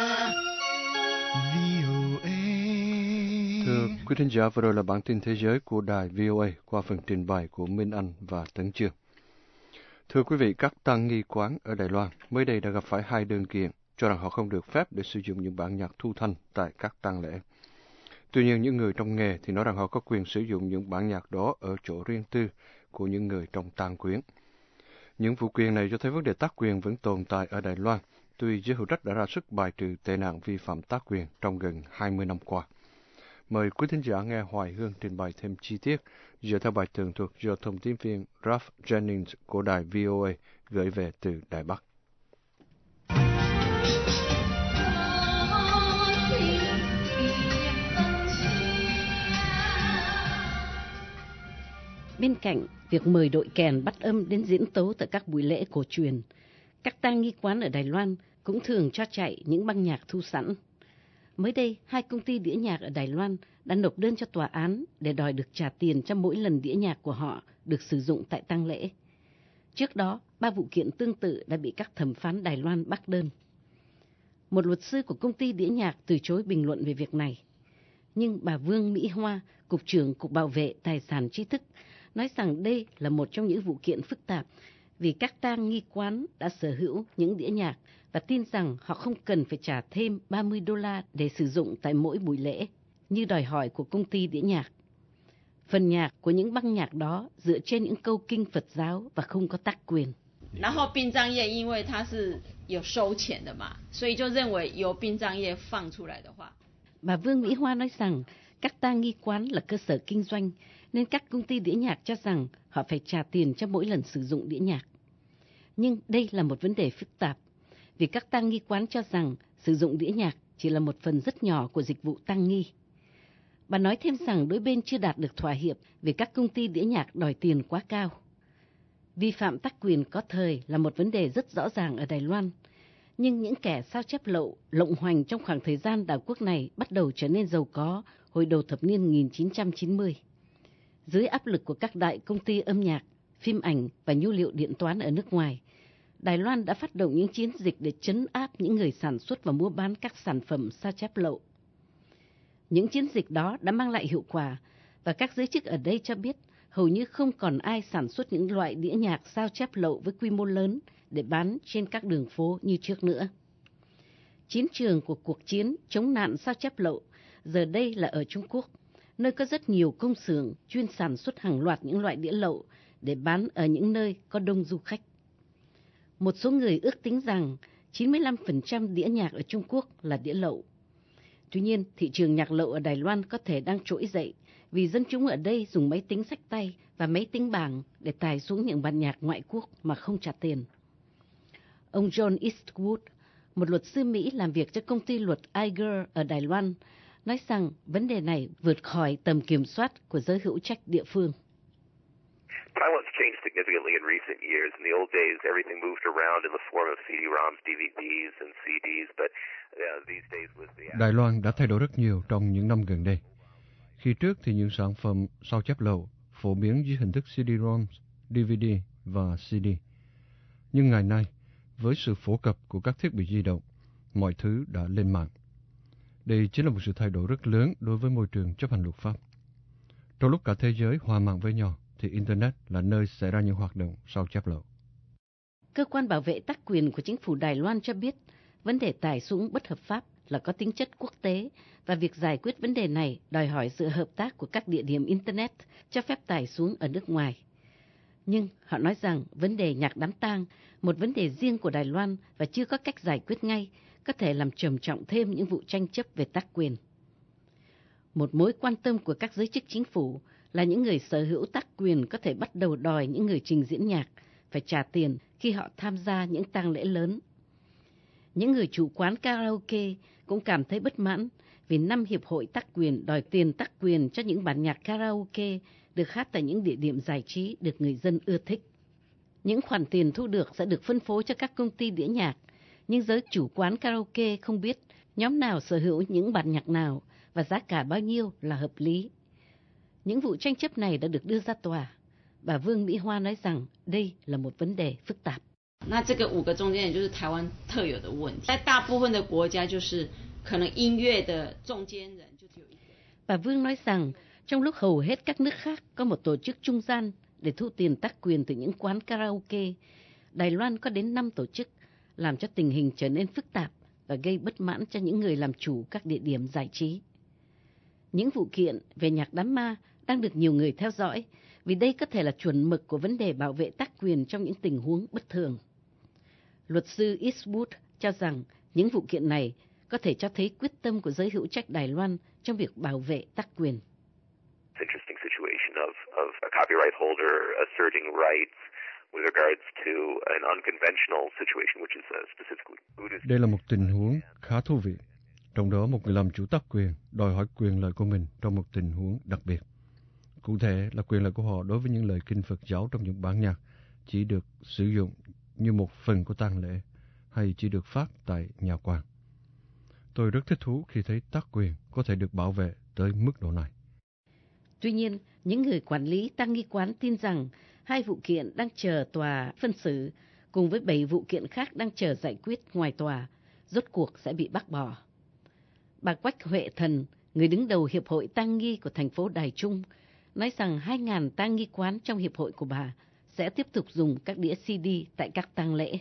Thưa quý thính giả, vừa rồi là bản tin thế giới của đài vê o a qua phần trình bày của Minh Anh và Tấn Chương. Thưa quý vị, các tăng nghi quán ở Đài Loan mới đây đã gặp phải hai đơn kiện cho rằng họ không được phép để sử dụng những bản nhạc thu thanh tại các tang lễ. Tuy nhiên, những người trong nghề thì nói rằng họ có quyền sử dụng những bản nhạc đó ở chỗ riêng tư của những người trong tang quyến. Những vụ quyền này cho thấy vấn đề tác quyền vẫn tồn tại ở Đài Loan, tuy giới hữu trách đã ra sức bài trừ tệ nạn vi phạm tác quyền trong gần hai mươi năm qua. Mời quý thính giả nghe Hoài Hương trình bày thêm chi tiết dựa theo bài tường thuật do thông tin viên Ralph Jennings của đài vê o a gửi về từ Đài Bắc. Bên cạnh việc mời đội kèn bắt âm đến diễn tấu tại các buổi lễ cổ truyền, các tang nghi quán ở Đài Loan cũng thường cho chạy những băng nhạc thu sẵn. Mới đây, hai công ty đĩa nhạc ở Đài Loan đã nộp đơn cho tòa án để đòi được trả tiền cho mỗi lần đĩa nhạc của họ được sử dụng tại tang lễ. Trước đó, ba vụ kiện tương tự đã bị các thẩm phán Đài Loan bác đơn. Một luật sư của công ty đĩa nhạc từ chối bình luận về việc này. Nhưng bà Vương Mỹ Hoa, Cục trưởng Cục Bảo vệ Tài sản Trí thức, nói rằng đây là một trong những vụ kiện phức tạp vì các tang nghi quán đã sở hữu những đĩa nhạc và tin rằng họ không cần phải trả thêm ba mươi đô la để sử dụng tại mỗi buổi lễ, như đòi hỏi của công ty đĩa nhạc. Phần nhạc của những băng nhạc đó dựa trên những câu kinh Phật giáo và không có tác quyền. 然后殡葬业因为它是有收钱的嘛，所以就认为由殡葬业放出来的话。 Bà Vương Mỹ Hoa nói rằng các tang nghi quán là cơ sở kinh doanh, nên các công ty đĩa nhạc cho rằng họ phải trả tiền cho mỗi lần sử dụng đĩa nhạc. Nhưng đây là một vấn đề phức tạp, vì các tang nghi quán cho rằng sử dụng đĩa nhạc chỉ là một phần rất nhỏ của dịch vụ tang nghi. Bà nói thêm rằng đôi bên chưa đạt được thỏa hiệp vì các công ty đĩa nhạc đòi tiền quá cao. Vi phạm tác quyền có thời là một vấn đề rất rõ ràng ở Đài Loan, nhưng những kẻ sao chép lậu lộng hoành trong khoảng thời gian đảo quốc này bắt đầu trở nên giàu có hồi đầu thập niên một nghìn chín trăm chín mươi. Dưới áp lực của các đại công ty âm nhạc, phim ảnh và nhu liệu điện toán ở nước ngoài, Đài Loan đã phát động những chiến dịch để trấn áp những người sản xuất và mua bán các sản phẩm sao chép lậu. Những chiến dịch đó đã mang lại hiệu quả, và các giới chức ở đây cho biết hầu như không còn ai sản xuất những loại đĩa nhạc sao chép lậu với quy mô lớn để bán trên các đường phố như trước nữa. Chiến trường của cuộc chiến chống nạn sao chép lậu giờ đây là ở Trung Quốc, nơi có rất nhiều công xưởng chuyên sản xuất hàng loạt những loại đĩa lậu để bán ở những nơi có đông du khách. Một số người ước tính rằng chín mươi lăm phần trăm đĩa nhạc ở Trung Quốc là đĩa lậu. Tuy nhiên, thị trường nhạc lậu ở Đài Loan có thể đang trỗi dậy vì dân chúng ở đây dùng máy tính xách tay và máy tính bảng để tải xuống những bản nhạc ngoại quốc mà không trả tiền. Ông John Eastwood, một luật sư Mỹ làm việc cho công ty luật Iger ở Đài Loan, nói rằng vấn đề này vượt khỏi tầm kiểm soát của giới hữu trách địa phương. Violence changed significantly in recent years. In the old days, everything moved around in the form of C D-ROMs, D V Ds, and C Ds, but uh, these days with the... Đài Loan đã thay đổi rất nhiều trong những năm gần đây. Khi trước thì những sản phẩm sao chép lậu phổ biến dưới hình thức C D-ROMs, D V D và C D. Nhưng ngày nay, với sự phổ cập của các thiết bị di động, mọi thứ đã lên mạng. Đây chính là một sự thay đổi rất lớn đối với môi trường chấp hành luật pháp. Trong lúc cả thế giới hòa mạng với nhau, thì Internet là nơi xảy ra những hoạt động sao chép lậu. Cơ quan bảo vệ tác quyền của chính phủ Đài Loan cho biết vấn đề tải xuống bất hợp pháp là có tính chất quốc tế và việc giải quyết vấn đề này đòi hỏi sự hợp tác của các địa điểm Internet cho phép tải xuống ở nước ngoài. Nhưng họ nói rằng vấn đề nhạc đám tang, một vấn đề riêng của Đài Loan và chưa có cách giải quyết ngay, có thể làm trầm trọng thêm những vụ tranh chấp về tác quyền. Một mối quan tâm của các giới chức chính phủ là những người sở hữu tác quyền có thể bắt đầu đòi những người trình diễn nhạc phải trả tiền khi họ tham gia những tang lễ lớn. Những người chủ quán karaoke cũng cảm thấy bất mãn vì năm hiệp hội tác quyền đòi tiền tác quyền cho những bản nhạc karaoke được hát tại những địa điểm giải trí được người dân ưa thích. Những khoản tiền thu được sẽ được phân phối cho các công ty đĩa nhạc, nhưng giới chủ quán karaoke không biết nhóm nào sở hữu những bản nhạc nào và giá cả bao nhiêu là hợp lý. Những vụ tranh chấp này đã được đưa ra tòa. Bà Vương Mỹ Hoa nói rằng đây là một vấn đề phức tạp. 那这个五个中间人就是台湾特有的问题，在大部分的国家就是可能音乐的中间人就只有一个。 Bà Vương nói rằng trong lúc hầu hết các nước khác có một tổ chức trung gian để thu tiền tác quyền từ những quán karaoke, Đài Loan có đến năm tổ chức, làm cho tình hình trở nên phức tạp và gây bất mãn cho những người làm chủ các địa điểm giải trí. Những vụ kiện về nhạc đám ma đang được nhiều người theo dõi vì đây có thể là chuẩn mực của vấn đề bảo vệ tác quyền trong những tình huống bất thường. Luật sư Eastwood cho rằng những vụ kiện này có thể cho thấy quyết tâm của giới hữu trách Đài Loan trong việc bảo vệ tác quyền. Interesting situation of, of a copyright holder asserting rights with regards to an unconventional situation, which is specifically Buddhist. Đây là một tình huống khá thú vị. Trong đó một người làm chủ tác quyền đòi hỏi quyền lợi của mình trong một tình huống đặc biệt. Cụ thể là quyền lợi của họ đối với những lời kinh Phật giáo trong những bản nhạc chỉ được sử dụng như một phần của tang lễ hay chỉ được phát tại nhà quan. Tôi rất thích thú khi thấy tác quyền có thể được bảo vệ tới mức độ này. Tuy nhiên, những người quản lý tang nghi quán tin rằng hai vụ kiện đang chờ tòa phân xử cùng với bảy vụ kiện khác đang chờ giải quyết ngoài tòa, rốt cuộc sẽ bị bác bỏ. Bà Quách Huệ Thần, người đứng đầu Hiệp hội tang nghi của thành phố Đài Trung, nói rằng hai nghìn tang nghi quán trong hiệp hội của bà sẽ tiếp tục dùng các đĩa xê đê tại các tang lễ.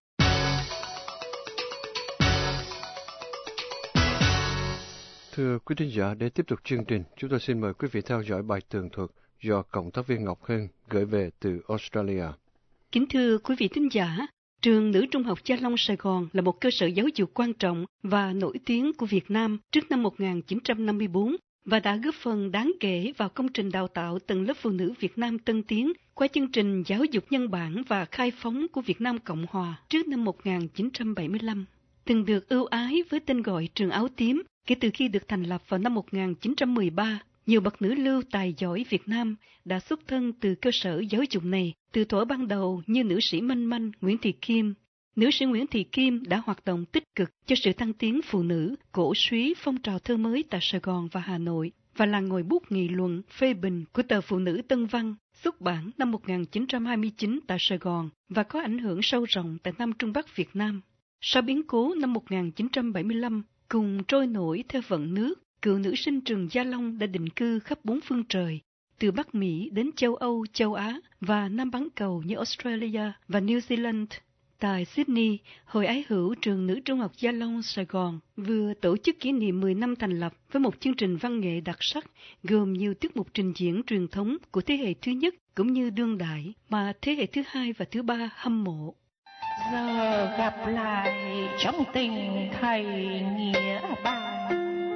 Thưa quý thính giả, để tiếp tục chương trình, chúng tôi xin mời quý vị theo dõi bài tường thuật do Cộng tác viên Ngọc Hân gửi về từ Australia. Kính thưa quý vị thính giả, trường Nữ Trung học Gia Long Sài Gòn là một cơ sở giáo dục quan trọng và nổi tiếng của Việt Nam trước năm một nghìn chín trăm năm mươi tư và đã góp phần đáng kể vào công trình đào tạo tầng lớp phụ nữ Việt Nam tân tiến qua chương trình giáo dục nhân bản và khai phóng của Việt Nam Cộng Hòa trước năm một nghìn chín trăm bảy mươi lăm. Từng được ưu ái với tên gọi trường áo tím kể từ khi được thành lập vào năm một nghìn chín trăm mười ba, nhiều bậc nữ lưu tài giỏi Việt Nam đã xuất thân từ cơ sở giáo dục này từ thuở ban đầu như nữ sĩ Manh Manh Nguyễn Thị Kim. Nữ sĩ Nguyễn Thị Kim đã hoạt động tích cực cho sự thăng tiến phụ nữ, cổ súy phong trào thơ mới tại Sài Gòn và Hà Nội và là ngòi bút nghị luận phê bình của tờ Phụ nữ Tân Văn xuất bản năm một nghìn chín trăm hai mươi chín tại Sài Gòn và có ảnh hưởng sâu rộng tại Nam Trung Bắc Việt Nam. Sau biến cố năm một nghìn chín trăm bảy mươi lăm, cùng trôi nổi theo vận nước, cựu nữ sinh trường Gia Long đã định cư khắp bốn phương trời, từ Bắc Mỹ đến châu Âu, châu Á và Nam bán cầu như Australia và New Zealand. Tại Sydney, Hội Ái Hữu trường Nữ Trung học Gia Long Sài Gòn vừa tổ chức kỷ niệm mười năm thành lập với một chương trình văn nghệ đặc sắc gồm nhiều tiết mục trình diễn truyền thống của thế hệ thứ nhất cũng như đương đại mà thế hệ thứ hai và thứ ba hâm mộ. Giờ gặp lại trong tình thầy nghĩa bạn,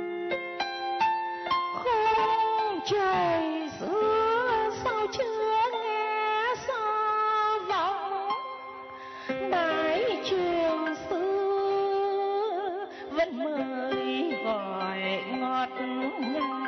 khung trời xưa sao chưa nghe xa vọng, mái trường xưa vẫn mới gọi ngọt ngào.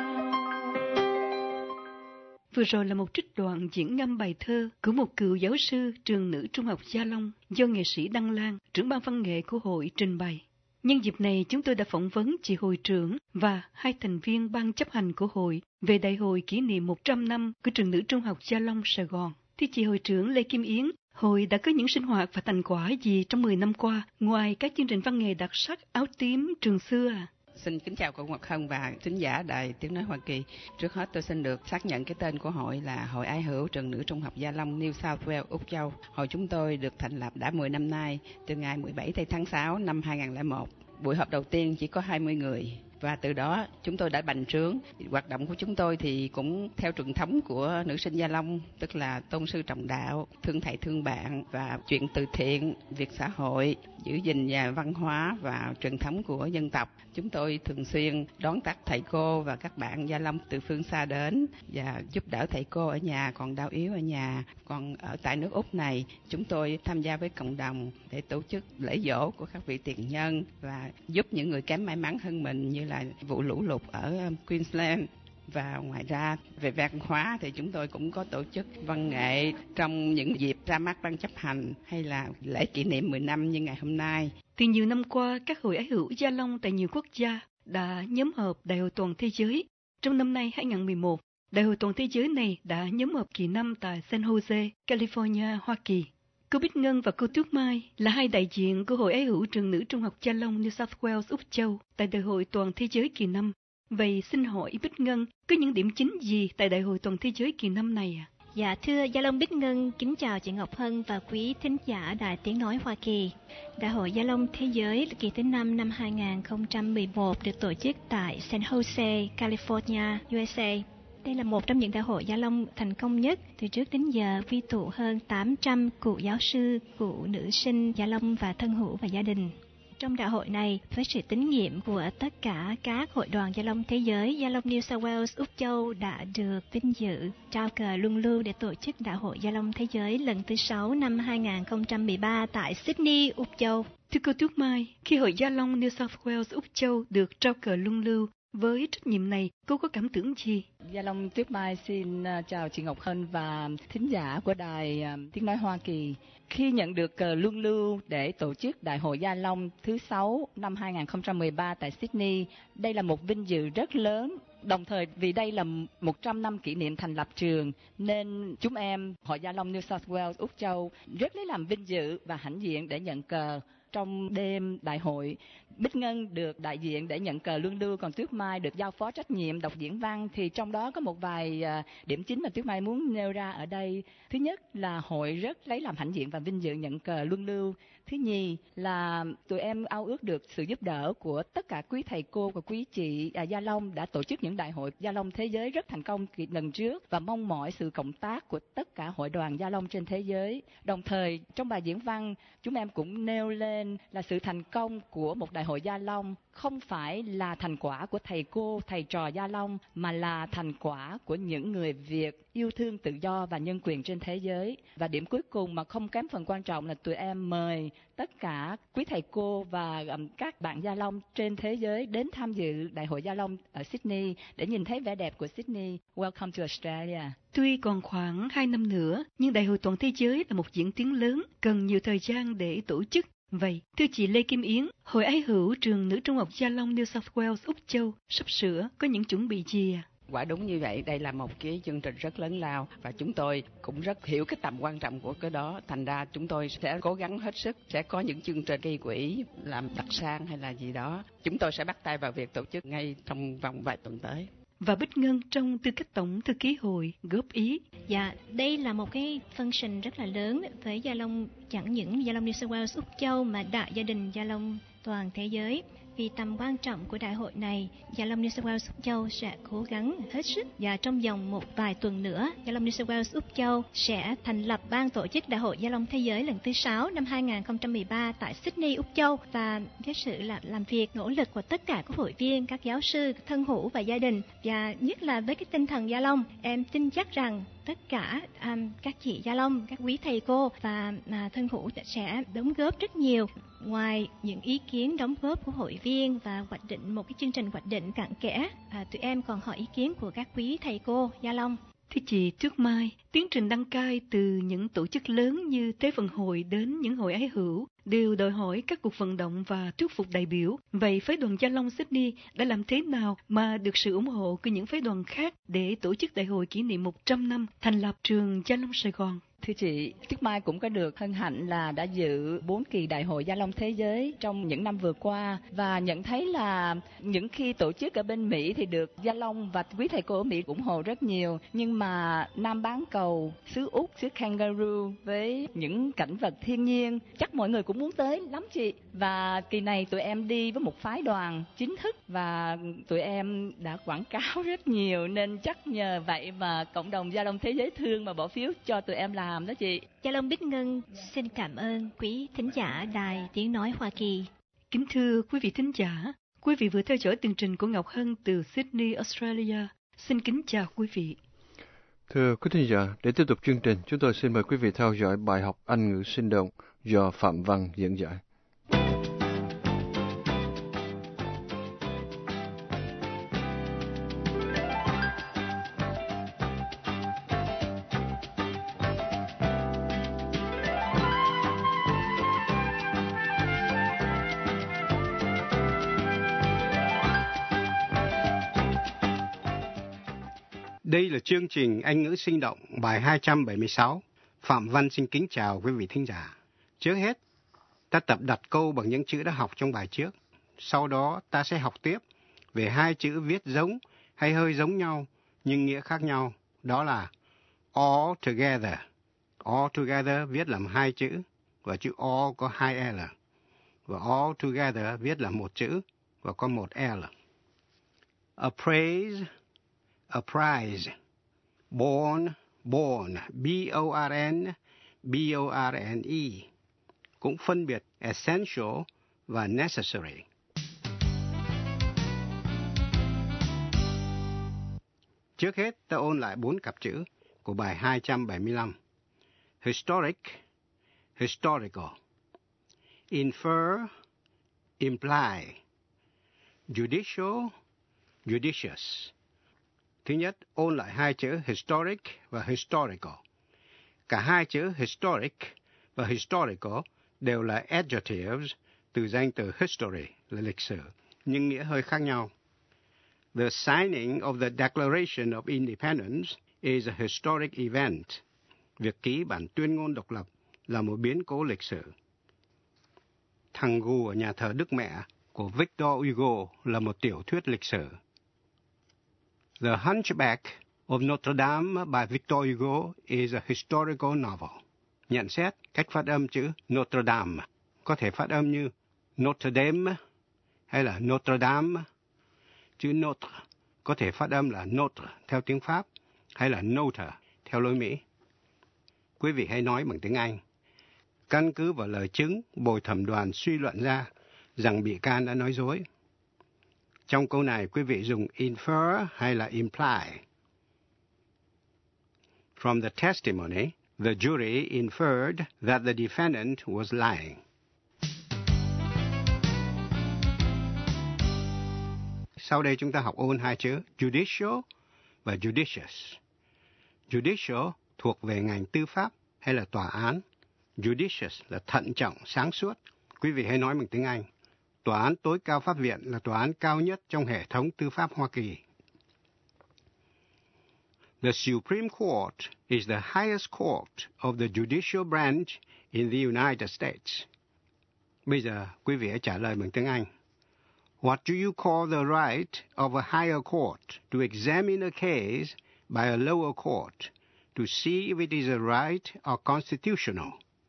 Vừa rồi là một trích đoạn diễn ngâm bài thơ của một cựu giáo sư trường Nữ Trung học Gia Long do nghệ sĩ Đăng Lan, trưởng ban văn nghệ của hội trình bày. Nhân dịp này, chúng tôi đã phỏng vấn chị hội trưởng và hai thành viên ban chấp hành của hội về đại hội kỷ niệm một trăm năm của trường Nữ Trung học Gia Long Sài Gòn. Thưa chị hội trưởng Lê Kim Yến, hội đã có những sinh hoạt và thành quả gì trong mười năm qua ngoài các chương trình văn nghệ đặc sắc áo tím trường xưa à? Xin kính chào cô Ngọc Hân và thính giả Đài Tiếng Nói Hoa Kỳ. Trước hết tôi xin được xác nhận cái tên của hội là Hội Ái Hữu trường Nữ Trung học Gia Long New South Wales, Úc Châu. Hội chúng tôi được thành lập đã mười năm nay, từ ngày mười bảy tháng sáu năm hai nghìn không trăm lẻ một. Buổi họp đầu tiên chỉ có hai mươi người. Và từ đó chúng tôi đã bành trướng. Hoạt động của chúng tôi thì cũng theo truyền thống của nữ sinh Gia Long, tức là tôn sư trọng đạo, thương thầy thương bạn và chuyện từ thiện, việc xã hội, giữ gìn nhà văn hóa và truyền thống của dân tộc. Chúng tôi thường xuyên đón tiếp thầy cô và các bạn Gia Long từ phương xa đến và giúp đỡ thầy cô ở nhà còn đau yếu ở nhà. Còn ở tại nước Úc này, chúng tôi tham gia với cộng đồng để tổ chức lễ giỗ của các vị tiền nhân và giúp những người kém may mắn hơn mình như là vụ lũ lụt ở Queensland. Và ngoài ra về văn hóa thì chúng tôi cũng có tổ chức văn nghệ trong những dịp ra mắt ban chấp hành hay là lễ kỷ niệm mười năm như ngày hôm nay. Từ nhiều năm qua, các hội ái hữu Gia Long tại nhiều quốc gia đã nhóm họp Đại hội toàn thế giới. Trong năm nay hai nghìn không trăm mười một, Đại hội toàn thế giới này đã nhóm họp kỳ năm tại San Jose, California, Hoa Kỳ. Cô Bích Ngân và cô Tuyết Mai là hai đại diện của Hội Ái hữu trường Nữ Trung học Gia Long New South Wales, Úc Châu tại Đại hội toàn thế giới kỳ năm. Vậy xin hỏi Bích Ngân, có những điểm chính gì tại Đại hội toàn thế giới kỳ năm này à? Dạ thưa Gia Long Bích Ngân, kính chào chị Ngọc Hân và quý thính giả Đài Tiếng Nói Hoa Kỳ. Đại hội Gia Long Thế giới kỳ thứ năm năm hai nghìn không trăm mười một được tổ chức tại San Jose, California, u ét a. Đây là một trong những đại hội Gia Long thành công nhất từ trước đến giờ, quy tụ hơn tám trăm cựu giáo sư, cựu nữ sinh Gia Long và thân hữu và gia đình. Trong đại hội này, với sự tín nhiệm của tất cả các hội đoàn Gia Long thế giới, Gia Long New South Wales, Úc Châu đã được vinh dự trao cờ luân lưu để tổ chức đại hội Gia Long thế giới lần thứ sáu năm hai nghìn không trăm mười ba tại Sydney, Úc Châu. Thưa cô Tuyết Mai, khi hội Gia Long New South Wales, Úc Châu được trao cờ luân lưu, Với trách nhiệm này, cô có cảm tưởng gì? Gia Long Tuyết Mai xin chào chị Ngọc Hân và thính giả của đài Tiếng Nói Hoa Kỳ. Khi nhận được cờ luân lưu để tổ chức Đại hội Gia Long thứ sáu năm hai không một ba tại Sydney, đây là một vinh dự rất lớn. Đồng thời vì đây là một trăm năm kỷ niệm thành lập trường, nên chúng em, Hội Gia Long New South Wales, Úc Châu, rất lấy làm vinh dự và hãnh diện để nhận cờ. Trong đêm đại hội, Bích Ngân được đại diện để nhận cờ luân lưu, còn Tuyết Mai được giao phó trách nhiệm đọc diễn văn. Thì trong đó có một vài điểm chính mà Tuyết Mai muốn nêu ra ở đây. Thứ nhất là hội rất lấy làm hãnh diện và vinh dự nhận cờ luân lưu. Thứ nhì là tụi em ao ước được sự giúp đỡ của tất cả quý thầy cô và quý chị à, Gia Long đã tổ chức những đại hội Gia Long thế giới rất thành công lần trước, và mong mỏi sự cộng tác của tất cả hội đoàn Gia Long trên thế giới. Đồng thời trong bài diễn văn, chúng em cũng nêu lên là sự thành công của một đại hội Gia Long không phải là thành quả của thầy cô, thầy trò Gia Long, mà là thành quả của những người Việt yêu thương tự do và nhân quyền trên thế giới. Và điểm cuối cùng mà không kém phần quan trọng là tụi em mời tất cả quý thầy cô và um, các bạn Gia Long trên thế giới đến tham dự Đại hội Gia Long ở Sydney để nhìn thấy vẻ đẹp của Sydney. Welcome to Australia. Tuy còn khoảng hai năm nữa, nhưng Đại hội toàn thế giới là một diễn tiến lớn, cần nhiều thời gian để tổ chức. Vậy, thưa chị Lê Kim Yến, Hội Ái Hữu trường Nữ Trung học Gia Long New South Wales, Úc Châu sắp sửa có những chuẩn bị gì à? Quả đúng như vậy, đây là một cái chương trình rất lớn lao và chúng tôi cũng rất hiểu cái tầm quan trọng của cái đó. Thành ra chúng tôi sẽ cố gắng hết sức, sẽ có những chương trình gây quỹ làm đặc sản hay là gì đó. Chúng tôi sẽ bắt tay vào việc tổ chức ngay trong vòng vài tuần tới. Và Bích Ngân trong tư cách tổng thư ký hội góp ý. Dạ, đây là một cái function rất là lớn với Gia Long, chẳng những Gia Long New South Wales, Úc Châu mà đại gia đình Gia Long toàn thế giới. Vì tầm quan trọng của đại hội này, Gia Long New South Wales Úc Châu sẽ cố gắng hết sức, và trong vòng một vài tuần nữa, Gia Long New South Wales Úc Châu sẽ thành lập ban tổ chức Đại hội Gia Long Thế giới lần thứ sáu năm hai không một ba tại Sydney, Úc Châu. Và với sự là làm việc nỗ lực của tất cả các hội viên, các giáo sư, thân hữu và gia đình, và nhất là với cái tinh thần Gia Long, em tin chắc rằng tất cả um, các chị Gia Long, các quý thầy cô và uh, thân hữu sẽ đóng góp rất nhiều. Ngoài những ý kiến đóng góp của hội viên và hoạch định một cái chương trình hoạch định cặn kẽ, à, tụi em còn hỏi ý kiến của các quý thầy cô Gia Long. Thưa chị Tuyết Mai, tiến trình đăng cai từ những tổ chức lớn như Thế vận hội đến những hội ái hữu đều đòi hỏi các cuộc vận động và thuyết phục đại biểu. Vậy phái đoàn Gia Long Sydney đã làm thế nào mà được sự ủng hộ của những phái đoàn khác để tổ chức đại hội kỷ niệm một trăm năm thành lập trường Gia Long Sài Gòn? Thưa chị, Tuyết Mai cũng có được hân hạnh là đã dự bốn kỳ Đại hội Gia Long Thế giới trong những năm vừa qua, và nhận thấy là những khi tổ chức ở bên Mỹ thì được Gia Long và quý thầy cô ở Mỹ ủng hộ rất nhiều. Nhưng mà Nam bán cầu, xứ Úc, xứ Kangaroo với những cảnh vật thiên nhiên, chắc mọi người cũng muốn tới lắm chị. Và kỳ này tụi em đi với một phái đoàn chính thức và tụi em đã quảng cáo rất nhiều, nên chắc nhờ vậy mà cộng đồng Gia Long Thế giới thương mà bỏ phiếu cho tụi em làm đó chị. Gia Long Bích Ngân xin cảm ơn quý thính giả Đài Tiếng Nói Hoa Kỳ. Kính thưa quý vị thính giả, quý vị vừa theo dõi tường trình của Ngọc Hân từ Sydney, Australia. Xin kính chào quý vị. Thưa quý thính giả, để tiếp tục chương trình, chúng tôi xin mời quý vị theo dõi bài học Anh ngữ sinh động do Phạm Văn diễn giải. Đây là chương trình Anh ngữ sinh động bài hai trăm bảy mươi sáu. Phạm Văn xin kính chào quý vị thính giả. Trước hết, ta tập đặt câu bằng những chữ đã học trong bài trước. Sau đó, ta sẽ học tiếp về hai chữ viết giống hay hơi giống nhau nhưng nghĩa khác nhau. Đó là all together. All together viết làm hai chữ và chữ all có hai L. Và all together viết là một chữ và có một L. Appraise, apprise. Born, born, B O R N, B O R N E. Cũng phân biệt essential và necessary. Trước hết, ta ôn lại bốn cặp chữ của bài hai trăm bảy mươi lăm. Historic, historical. Infer, imply. Judicial, judicious. Thứ nhất, ôn lại hai chữ historic và historical. Cả hai chữ historic và historical đều là adjectives từ danh từ history là lịch sử, nhưng nghĩa hơi khác nhau. The signing of the Declaration of Independence is a historic event. Việc ký bản tuyên ngôn độc lập là một biến cố lịch sử. Thằng Gù ở nhà thờ Đức Mẹ của Victor Hugo là một tiểu thuyết lịch sử. The Hunchback of Notre Dame by Victor Hugo is a historical novel. Nhận xét cách phát âm chữ Notre Dame có thể phát âm như Notre Dame hay là Notre Dame. Chữ Notre có thể phát âm là Notre theo tiếng Pháp hay là Notre theo lối Mỹ. Quý vị hãy nói bằng tiếng Anh. Căn cứ vào lời chứng, bồi thẩm đoàn suy luận ra rằng bị can đã nói dối. Trong câu này, quý vị dùng infer hay là imply. From the testimony, the jury inferred that the defendant was lying. Sau đây chúng ta học ôn hai chữ judicial và judicious. Judicial thuộc về ngành tư pháp hay là tòa án. Judicious là thận trọng, sáng suốt. Quý vị hãy nói bằng tiếng Anh. Tòa án tối cao pháp viện là tòa án cao nhất trong hệ thống tư pháp Hoa Kỳ. The Supreme Court is the highest court of the judicial branch in the United States. Bây giờ, quý vị hãy trả lời bằng tiếng Anh. What do you call the right of a higher court to examine a case by a lower court to see if it is a right or constitutional?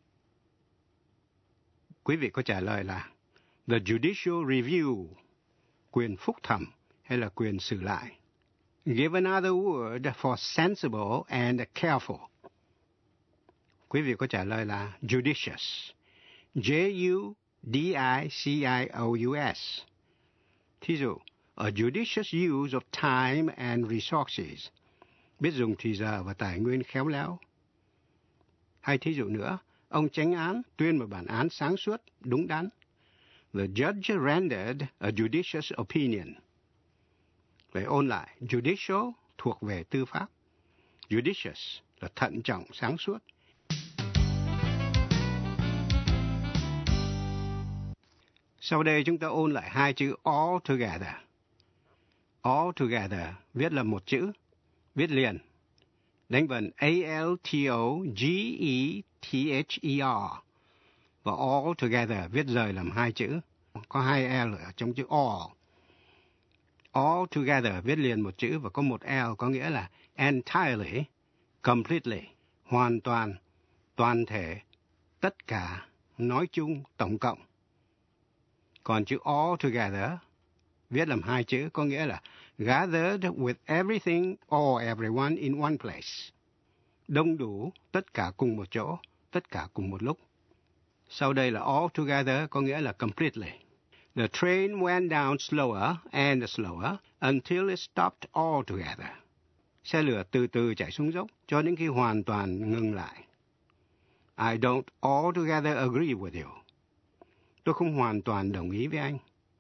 Quý vị có trả lời là the judicial review, quyền phúc thẩm hay là quyền xử lại. Give another word for sensible and careful. Quý vị có trả lời là judicious. J U D I C I O U S. Thí dụ, a judicious use of time and resources. Biết dùng thì giờ và tài nguyên khéo léo. Hay thí dụ nữa, ông chánh án tuyên một bản án sáng suốt, đúng đắn. The judge rendered a judicious opinion. Để ôn lại, judicial thuộc về tư pháp. Judicious là thận trọng, sáng suốt. Sau đây chúng ta ôn lại hai chữ all together. All together viết là một chữ, viết liền. Đánh vần A L T O G E T H E R. Và all together viết rời làm hai chữ. Có hai L ở trong chữ all. All together viết liền một chữ và có một L có nghĩa là entirely, completely, hoàn toàn, toàn thể, tất cả, nói chung, tổng cộng. Còn chữ all together viết làm hai chữ có nghĩa là gathered with everything or everyone in one place. Đông đủ, tất cả cùng một chỗ, tất cả cùng một lúc. Sau đây là all together có nghĩa là completely. The train went down slower and slower until it stopped altogether. Xe lửa từ từ chạy xuống dốc cho đến khi hoàn toàn ngừng lại. I don't altogether agree with you. Tôi không hoàn toàn đồng ý với anh.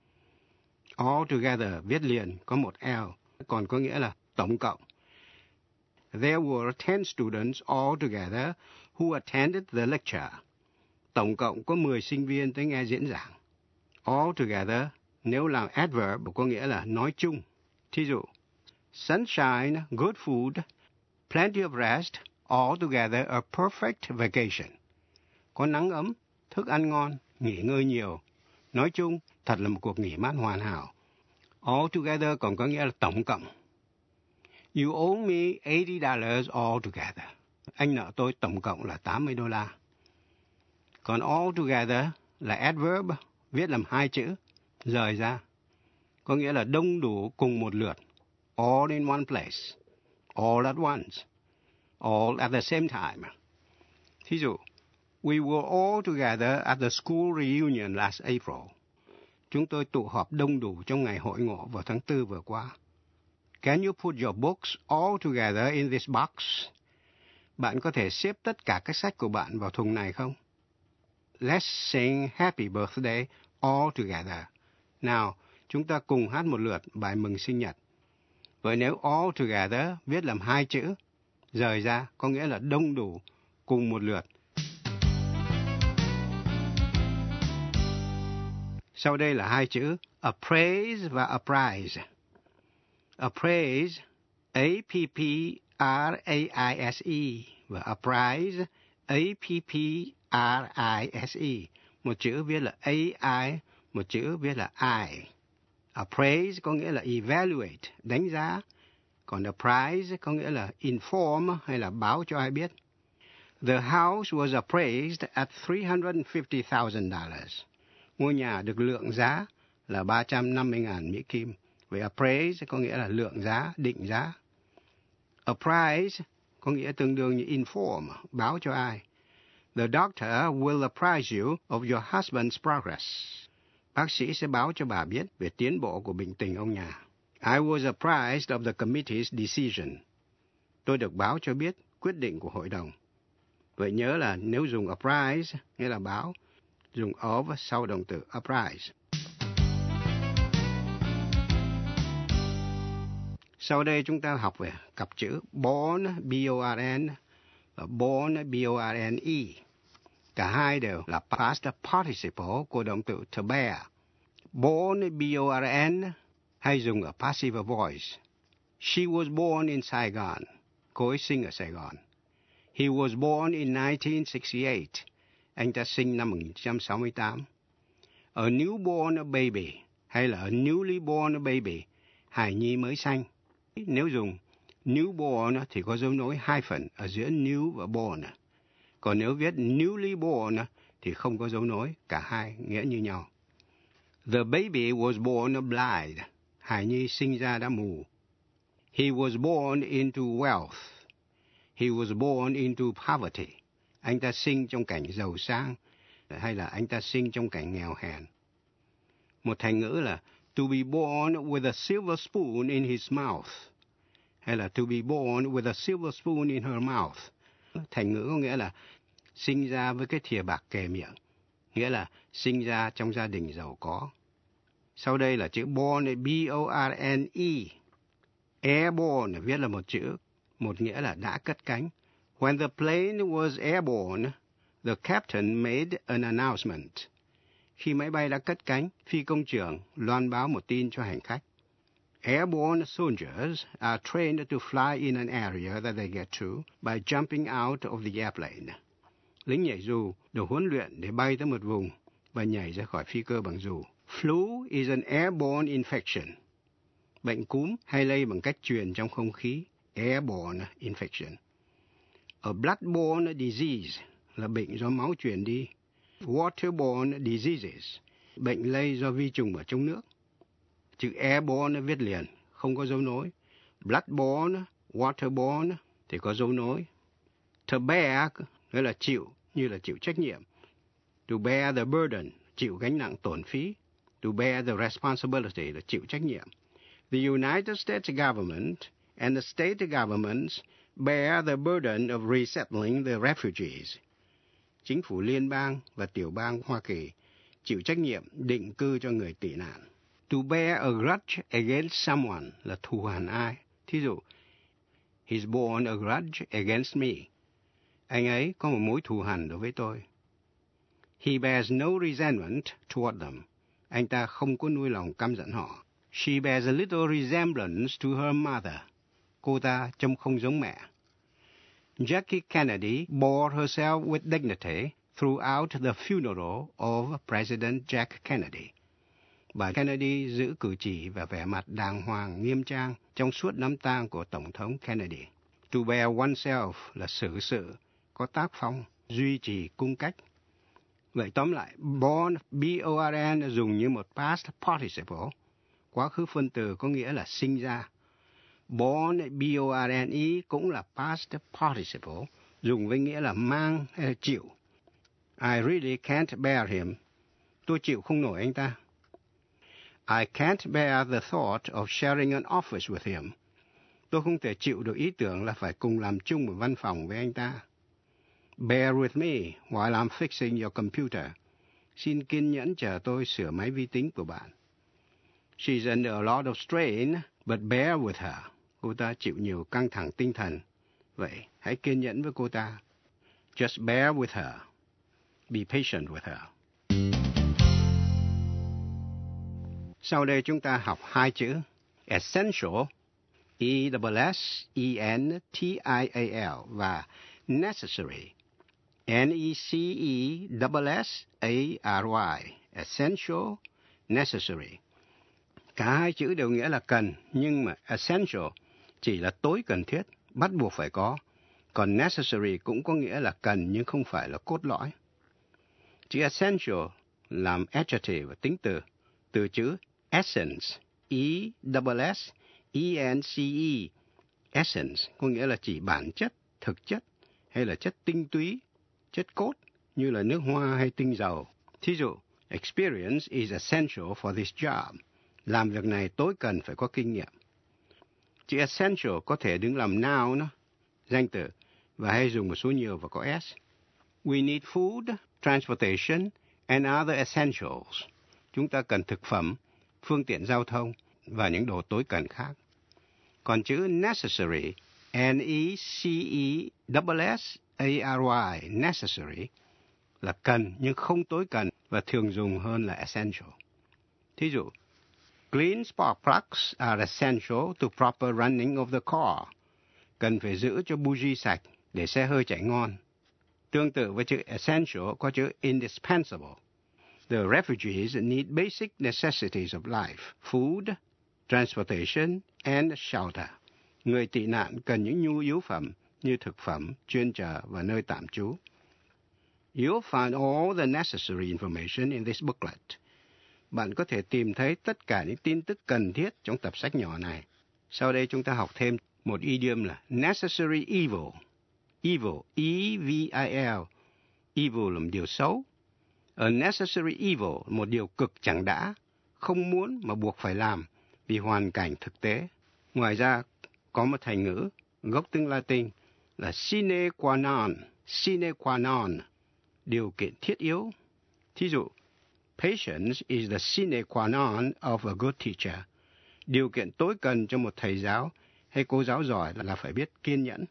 Altogether viết liền có một L, còn có nghĩa là tổng cộng. There were ten students altogether who attended the lecture. Tổng cộng có mười sinh viên tới nghe diễn giảng. Altogether nếu làm adverb có nghĩa là nói chung. Thí dụ, sunshine, good food, plenty of rest, altogether a perfect vacation. Có nắng ấm, thức ăn ngon, nghỉ ngơi nhiều. Nói chung, thật là một cuộc nghỉ mát hoàn hảo. Altogether còn có nghĩa là tổng cộng. You owe me eighty dollars altogether. Anh nợ tôi tổng cộng là tám mươi đô la. Còn altogether là adverb, viết làm hai chữ, rời ra. Có nghĩa là đông đủ cùng một lượt. All in one place. All at once. All at the same time. Thí dụ, we were all together at the school reunion last April. Chúng tôi tụ họp đông đủ trong ngày hội ngộ vào tháng tư vừa qua. Can you put your books all together in this box? Bạn có thể xếp tất cả các sách của bạn vào thùng này không? Let's sing happy birthday all together. Nào, chúng ta cùng hát một lượt bài mừng sinh nhật. Vậy nếu all together viết làm hai chữ, rời ra có nghĩa là đông đủ, cùng một lượt. Sau đây là hai chữ appraise và apprise. Appraise, A P P R A I S E, và apprise, A P P R I S E. Một chữ viết là A I, một chữ viết là I. Appraise có nghĩa là evaluate, đánh giá. Còn apprise có nghĩa là inform hay là báo cho ai biết. The house was appraised at three hundred fifty thousand dollars. Ngôi nhà được lượng giá là ba trăm năm mươi nghìn Mỹ Kim. Vậy appraise có nghĩa là lượng giá, định giá. Apprise có nghĩa tương đương như inform, báo cho ai. The doctor will apprise you of your husband's progress. Bác sĩ sẽ báo cho bà biết về tiến bộ của bệnh tình ông nhà. I was apprised of the committee's decision. Tôi được báo cho biết quyết định của hội đồng. Vậy nhớ là nếu dùng apprise, nghĩa là báo, dùng of sau động từ apprise. Sau đây chúng ta học về cặp chữ born, B O R N, và born, B O R N E. Cả hai đều là past participle của động từ to bear. Born, B O R N, hay dùng ở passive voice. She was born in Saigon. Cô ấy sinh ở Sài Gòn. He was born in nineteen sixty-eight. Anh ta sinh năm một nghìn chín trăm sáu mươi tám. A newborn baby, hay là a newly born baby, hài nhi mới sanh. Nếu dùng newborn thì có dấu nối hai phần ở giữa new và born. Còn nếu viết newly born thì không có dấu nối, cả hai nghĩa như nhau. The baby was born blind. Hài nhi sinh ra đã mù. He was born into wealth. He was born into poverty. Anh ta sinh trong cảnh giàu sang, hay là anh ta sinh trong cảnh nghèo hèn. Một thành ngữ là to be born with a silver spoon in his mouth, hay là to be born with a silver spoon in her mouth. Thành ngữ có nghĩa là sinh ra với cái thìa bạc kề miệng, nghĩa là sinh ra trong gia đình giàu có. Sau đây là chữ born, B O R N E. Airborne viết là một chữ, một nghĩa là đã cất cánh. When the plane was airborne, the captain made an announcement. Khi máy bay đã cất cánh, phi công trưởng loan báo một tin cho hành khách. Airborne soldiers are trained to fly in an area that they get to by jumping out of the airplane. Lính nhảy dù được huấn luyện để bay tới một vùng và nhảy ra khỏi phi cơ bằng dù. Flu is an airborne infection. Bệnh cúm hay lây bằng cách truyền trong không khí. Airborne infection. A bloodborne disease là bệnh do máu truyền đi. Waterborne diseases, bệnh lây do vi trùng ở trong nước. Chữ airborne viết liền, không có dấu nối. Bloodborne, waterborne thì có dấu nối. To bear nghĩa là chịu, như là chịu trách nhiệm. To bear the burden, chịu gánh nặng tổn phí. To bear the responsibility là chịu trách nhiệm. The United States government and the state governments bear the burden of resettling the refugees. Chính phủ liên bang và tiểu bang Hoa Kỳ chịu trách nhiệm định cư cho người tị nạn. To bear a grudge against someone là thù hằn ai. Thí dụ, he's borne a grudge against me. Anh ấy có một mối thù hằn đối với tôi. He bears no resentment toward them. Anh ta không có nuôi lòng căm giận họ. She bears a little resemblance to her mother. Cô ta trông không giống mẹ. Jackie Kennedy bore herself with dignity throughout the funeral of President Jack Kennedy. Bà Kennedy giữ cử chỉ và vẻ mặt đàng hoàng nghiêm trang trong suốt đám tang của Tổng thống Kennedy. To bear oneself là xử sự, có tác phong, duy trì cung cách. Vậy tóm lại, born, B O R N dùng như một past participle, quá khứ phân từ có nghĩa là sinh ra. Born, B O R N E cũng là past participle, dùng với nghĩa là mang hay là chịu. I really can't bear him. Tôi chịu không nổi anh ta. I can't bear the thought of sharing an office with him. Tôi không thể chịu được ý tưởng là phải cùng làm chung một văn phòng với anh ta. Bear with me while I'm fixing your computer. Xin kiên nhẫn chờ tôi sửa máy vi tính của bạn. She's under a lot of strain, but bear with her. cô ta chịu nhiều căng thẳng tinh thần. Vậy, hãy kiên nhẫn với cô ta. Just bear with her. Be patient with her. Sau đây chúng ta học hai chữ essential, E S S E N T I A L và necessary, N E C E S S A R Y, essential, necessary. Cả hai chữ đều nghĩa là cần, nhưng mà essential chỉ là tối cần thiết, bắt buộc phải có, còn necessary cũng có nghĩa là cần nhưng không phải là cốt lõi. Chữ essential làm adjective và tính từ, từ chữ essence, E S S E N C E, essence có nghĩa là chỉ bản chất, thực chất hay là chất tinh túy, chất cốt như là nước hoa hay tinh dầu. Thí dụ, experience is essential for this job. Làm việc này tối cần phải có kinh nghiệm. Chữ essential có thể đứng làm noun, đó, danh từ, và hay dùng một số nhiều và có s. We need food, transportation, and other essentials. Chúng ta cần thực phẩm, phương tiện giao thông và những đồ tối cần khác. Còn chữ necessary, N E C E S S A R Y, necessary, là cần nhưng không tối cần và thường dùng hơn là essential. Thí dụ, clean spark plugs are essential to proper running of the car. Cần phải giữ cho bugie sạch để xe hơi chạy ngon. Tương tự với chữ essential có chữ indispensable. The refugees need basic necessities of life, food, transportation, and shelter. Người tị nạn cần những nhu yếu phẩm như thực phẩm, chuyên chở và nơi tạm trú. You'll find all the necessary information in this booklet. Bạn có thể tìm thấy tất cả những tin tức cần thiết trong tập sách nhỏ này. Sau đây chúng ta học thêm một idiom là necessary evil. Evil, E V I L. Evil là một điều xấu. A necessary evil, một điều cực chẳng đã, không muốn mà buộc phải làm vì hoàn cảnh thực tế. Ngoài ra, có một thành ngữ, gốc tiếng Latin là sine qua non, sine qua non, điều kiện thiết yếu. Thí dụ, patience is the sine qua non of a good teacher. Điều kiện tối cần cho một thầy giáo hay cô giáo giỏi là phải biết kiên nhẫn.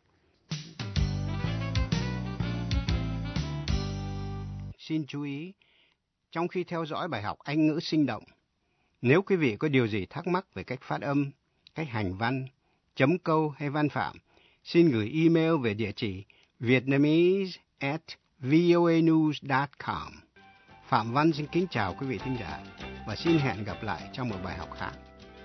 Xin chú ý, trong khi theo dõi bài học Anh ngữ sinh động, nếu quý vị có điều gì thắc mắc về cách phát âm, cách hành văn, chấm câu hay văn phạm, xin gửi email về địa chỉ vietnamese at voanews dot com. Phạm Văn xin kính chào quý vị thính giả và xin hẹn gặp lại trong một bài học khác.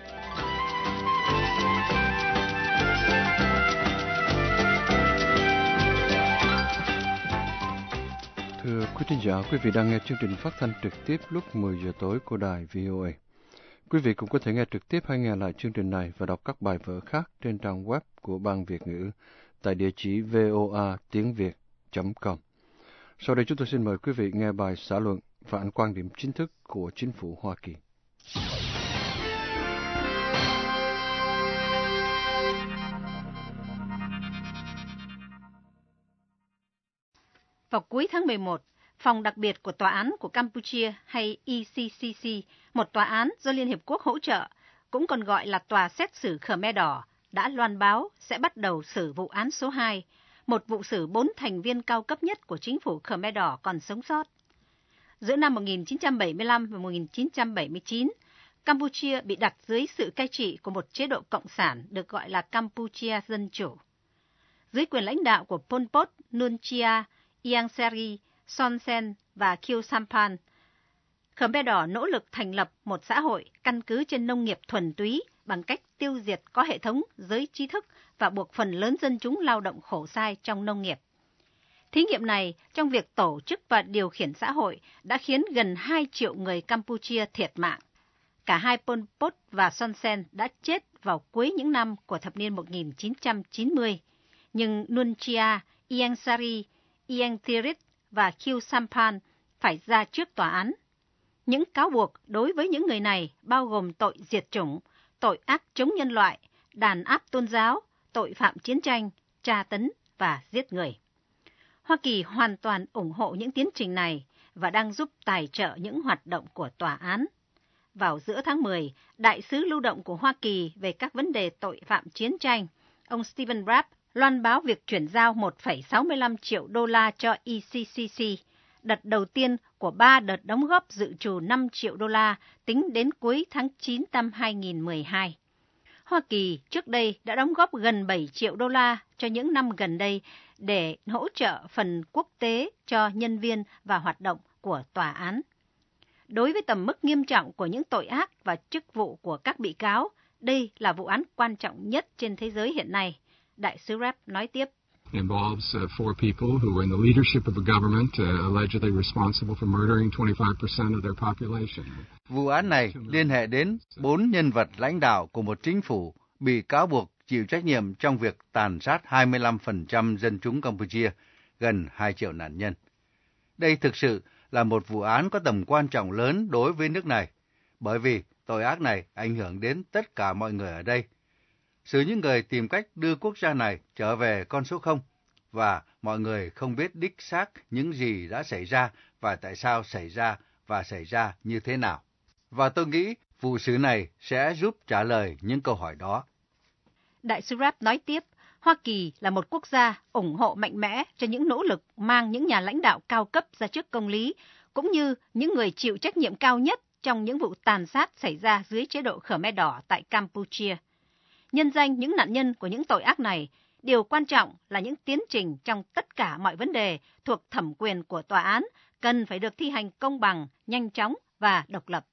Thưa quý thính giả, quý vị đang nghe chương trình phát thanh trực tiếp lúc mười giờ tối của đài vê o a. Quý vị cũng có thể nghe trực tiếp hay nghe lại chương trình này và đọc các bài vở khác trên trang web của Ban Việt ngữ tại địa chỉ voa tiếng việt chấm com. Sau đây chúng tôi xin mời quý vị nghe bài xã luận phản quan điểm chính thức của chính phủ Hoa Kỳ. Vào cuối tháng mười một, Phòng đặc biệt của Tòa án của Campuchia hay E C C C, một tòa án do Liên Hiệp Quốc hỗ trợ, cũng còn gọi là Tòa xét xử Khmer Đỏ, đã loan báo sẽ bắt đầu xử vụ án số hai, một vụ xử bốn thành viên cao cấp nhất của chính phủ Khmer Đỏ còn sống sót. Giữa năm một nghìn chín trăm bảy mươi lăm và một nghìn chín trăm bảy mươi chín, Campuchia bị đặt dưới sự cai trị của một chế độ cộng sản được gọi là Campuchia Dân Chủ. Dưới quyền lãnh đạo của Pol Pot, Nun Chia, Ieng Sary, Son Sen và Khieu Samphan, Khmer Đỏ nỗ lực thành lập một xã hội căn cứ trên nông nghiệp thuần túy bằng cách tiêu diệt có hệ thống giới trí thức và buộc phần lớn dân chúng lao động khổ sai trong nông nghiệp. Thí nghiệm này trong việc tổ chức và điều khiển xã hội đã khiến gần hai triệu người Campuchia thiệt mạng. Cả hai Pol Pot và Son Sen đã chết vào cuối những năm của thập niên một nghìn chín trăm chín mươi, nhưng Nun Chia, Ieng Sary, Ieng Thirit và Khieu Samphan phải ra trước tòa án. Những cáo buộc đối với những người này bao gồm tội diệt chủng, tội ác chống nhân loại, đàn áp tôn giáo, tội phạm chiến tranh, tra tấn và giết người. Hoa Kỳ hoàn toàn ủng hộ những tiến trình này và đang giúp tài trợ những hoạt động của tòa án. vào giữa tháng mười, đại sứ lưu động của Hoa Kỳ về các vấn đề tội phạm chiến tranh, ông Stephen Rapp, loan báo việc chuyển giao một phẩy sáu mươi lăm triệu đô la cho E C C C, đợt đầu tiên của ba đợt đóng góp dự trù năm triệu đô la tính đến cuối tháng chín năm hai nghìn mười hai. Hoa Kỳ trước đây đã đóng góp gần bảy triệu đô la cho những năm gần đây để hỗ trợ phần quốc tế cho nhân viên và hoạt động của tòa án. Đối với tầm mức nghiêm trọng của những tội ác và chức vụ của các bị cáo, đây là vụ án quan trọng nhất trên thế giới hiện nay. Đại sứ Rapp nói tiếp. Involves uh, four people who were in the leadership of a government uh, allegedly responsible for murdering twenty-five percent of their population. Vụ án này liên hệ đến bốn nhân vật lãnh đạo của một chính phủ bị cáo buộc chịu trách nhiệm trong việc tàn sát hai mươi lăm phần trăm dân chúng Campuchia, gần hai triệu nạn nhân. Đây thực sự là một vụ án có tầm quan trọng lớn đối với nước này, bởi vì tội ác này ảnh hưởng đến tất cả mọi người ở đây. Sự những người tìm cách đưa quốc gia này trở về con số không, và mọi người không biết đích xác những gì đã xảy ra và tại sao xảy ra và xảy ra như thế nào. Và tôi nghĩ vụ xử này sẽ giúp trả lời những câu hỏi đó. Đại sứ Rapp nói tiếp, Hoa Kỳ là một quốc gia ủng hộ mạnh mẽ cho những nỗ lực mang những nhà lãnh đạo cao cấp ra trước công lý, cũng như những người chịu trách nhiệm cao nhất trong những vụ tàn sát xảy ra dưới chế độ Khmer Đỏ tại Campuchia. Nhân danh những nạn nhân của những tội ác này, điều quan trọng là những tiến trình trong tất cả mọi vấn đề thuộc thẩm quyền của tòa án cần phải được thi hành công bằng, nhanh chóng và độc lập.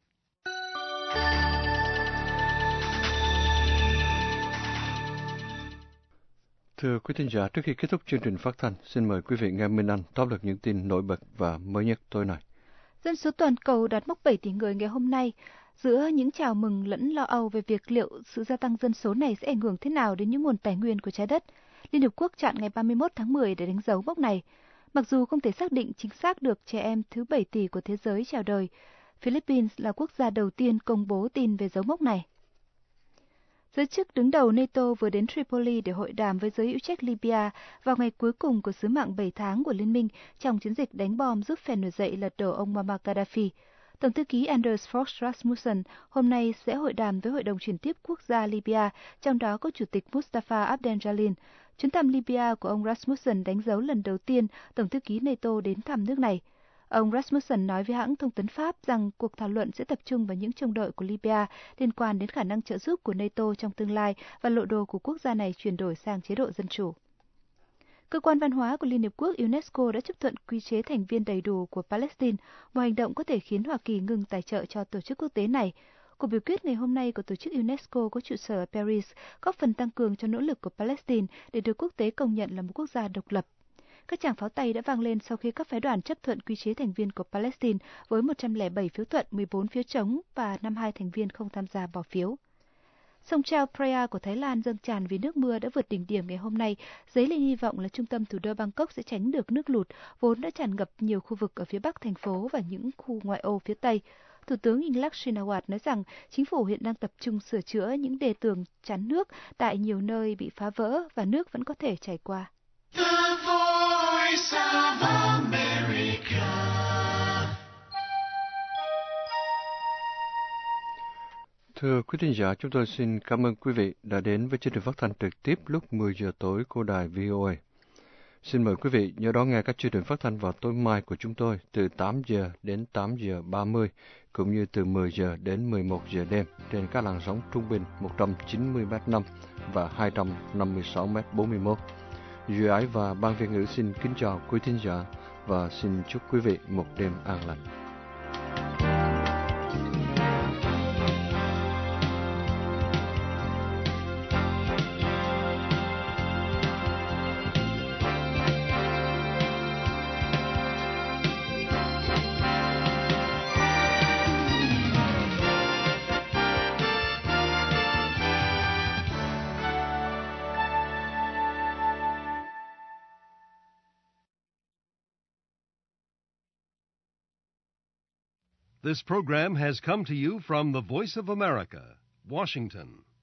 Thưa quý thính giả, trước khi kết thúc chương trình phát thanh, xin mời quý vị nghe Minh Anh tóm lược những tin nổi bật và mới nhất tối nay. Dân số toàn cầu đạt mốc bảy tỷ người ngày hôm nay. Giữa những chào mừng lẫn lo âu về việc liệu sự gia tăng dân số này sẽ ảnh hưởng thế nào đến những nguồn tài nguyên của trái đất, Liên Hợp Quốc chọn ngày ba mươi mốt tháng mười để đánh dấu mốc này. Mặc dù không thể xác định chính xác được trẻ em thứ bảy tỷ của thế giới chào đời, Philippines là quốc gia đầu tiên công bố tin về dấu mốc này. Giới chức đứng đầu NATO vừa đến Tripoli để hội đàm với giới hữu trách Libya vào ngày cuối cùng của sứ mạng bảy tháng của Liên minh trong chiến dịch đánh bom giúp phe nổi dậy lật đổ ông Muammar Gaddafi. Tổng thư ký Anders Fogh Rasmussen hôm nay sẽ hội đàm với Hội đồng chuyển tiếp quốc gia Libya, trong đó có Chủ tịch Mustafa Abdel Jalil. Chuyến thăm Libya của ông Rasmussen đánh dấu lần đầu tiên Tổng thư ký NATO đến thăm nước này. Ông Rasmussen nói với hãng thông tấn Pháp rằng cuộc thảo luận sẽ tập trung vào những trông đợi của Libya liên quan đến khả năng trợ giúp của NATO trong tương lai và lộ đồ của quốc gia này chuyển đổi sang chế độ dân chủ. Cơ quan văn hóa của Liên Hợp Quốc UNESCO đã chấp thuận quy chế thành viên đầy đủ của Palestine, một hành động có thể khiến Hoa Kỳ ngừng tài trợ cho tổ chức quốc tế này. Cuộc biểu quyết ngày hôm nay của tổ chức UNESCO có trụ sở ở Paris góp phần tăng cường cho nỗ lực của Palestine để được quốc tế công nhận là một quốc gia độc lập. Các tràng pháo tay đã vang lên sau khi các phái đoàn chấp thuận quy chế thành viên của Palestine với một trăm lẻ bảy phiếu thuận, mười bốn phiếu trống và năm mươi hai thành viên không tham gia bỏ phiếu. Sông Chao Phraya của Thái Lan dâng tràn vì nước mưa đã vượt đỉnh điểm ngày hôm nay, dấy lên hy vọng là trung tâm thủ đô Bangkok sẽ tránh được nước lụt vốn đã tràn ngập nhiều khu vực ở phía bắc thành phố và những khu ngoại ô phía tây. Thủ tướng Yingluck Shinawatra nói rằng chính phủ hiện đang tập trung sửa chữa những đê tường chắn nước tại nhiều nơi bị phá vỡ và nước vẫn có thể chảy qua. The Voice of America. Thưa quý thính giả, chúng tôi xin cảm ơn quý vị đã đến với chương trình phát thanh trực tiếp lúc mười giờ tối của đài vê o a. Xin mời quý vị nhớ đón nghe các chương trình phát thanh vào tối mai của chúng tôi từ tám giờ đến tám giờ ba mươi, cũng như từ mười giờ đến mười một giờ đêm trên các làn sóng trung bình một trăm chín mươi mét năm và hai trăm năm mươi sáu mét bốn mươi mốt. Duy Ái và Ban Việt ngữ xin kính chào quý thính giả và xin chúc quý vị một đêm an lành. This program has come to you from the Voice of America, Washington.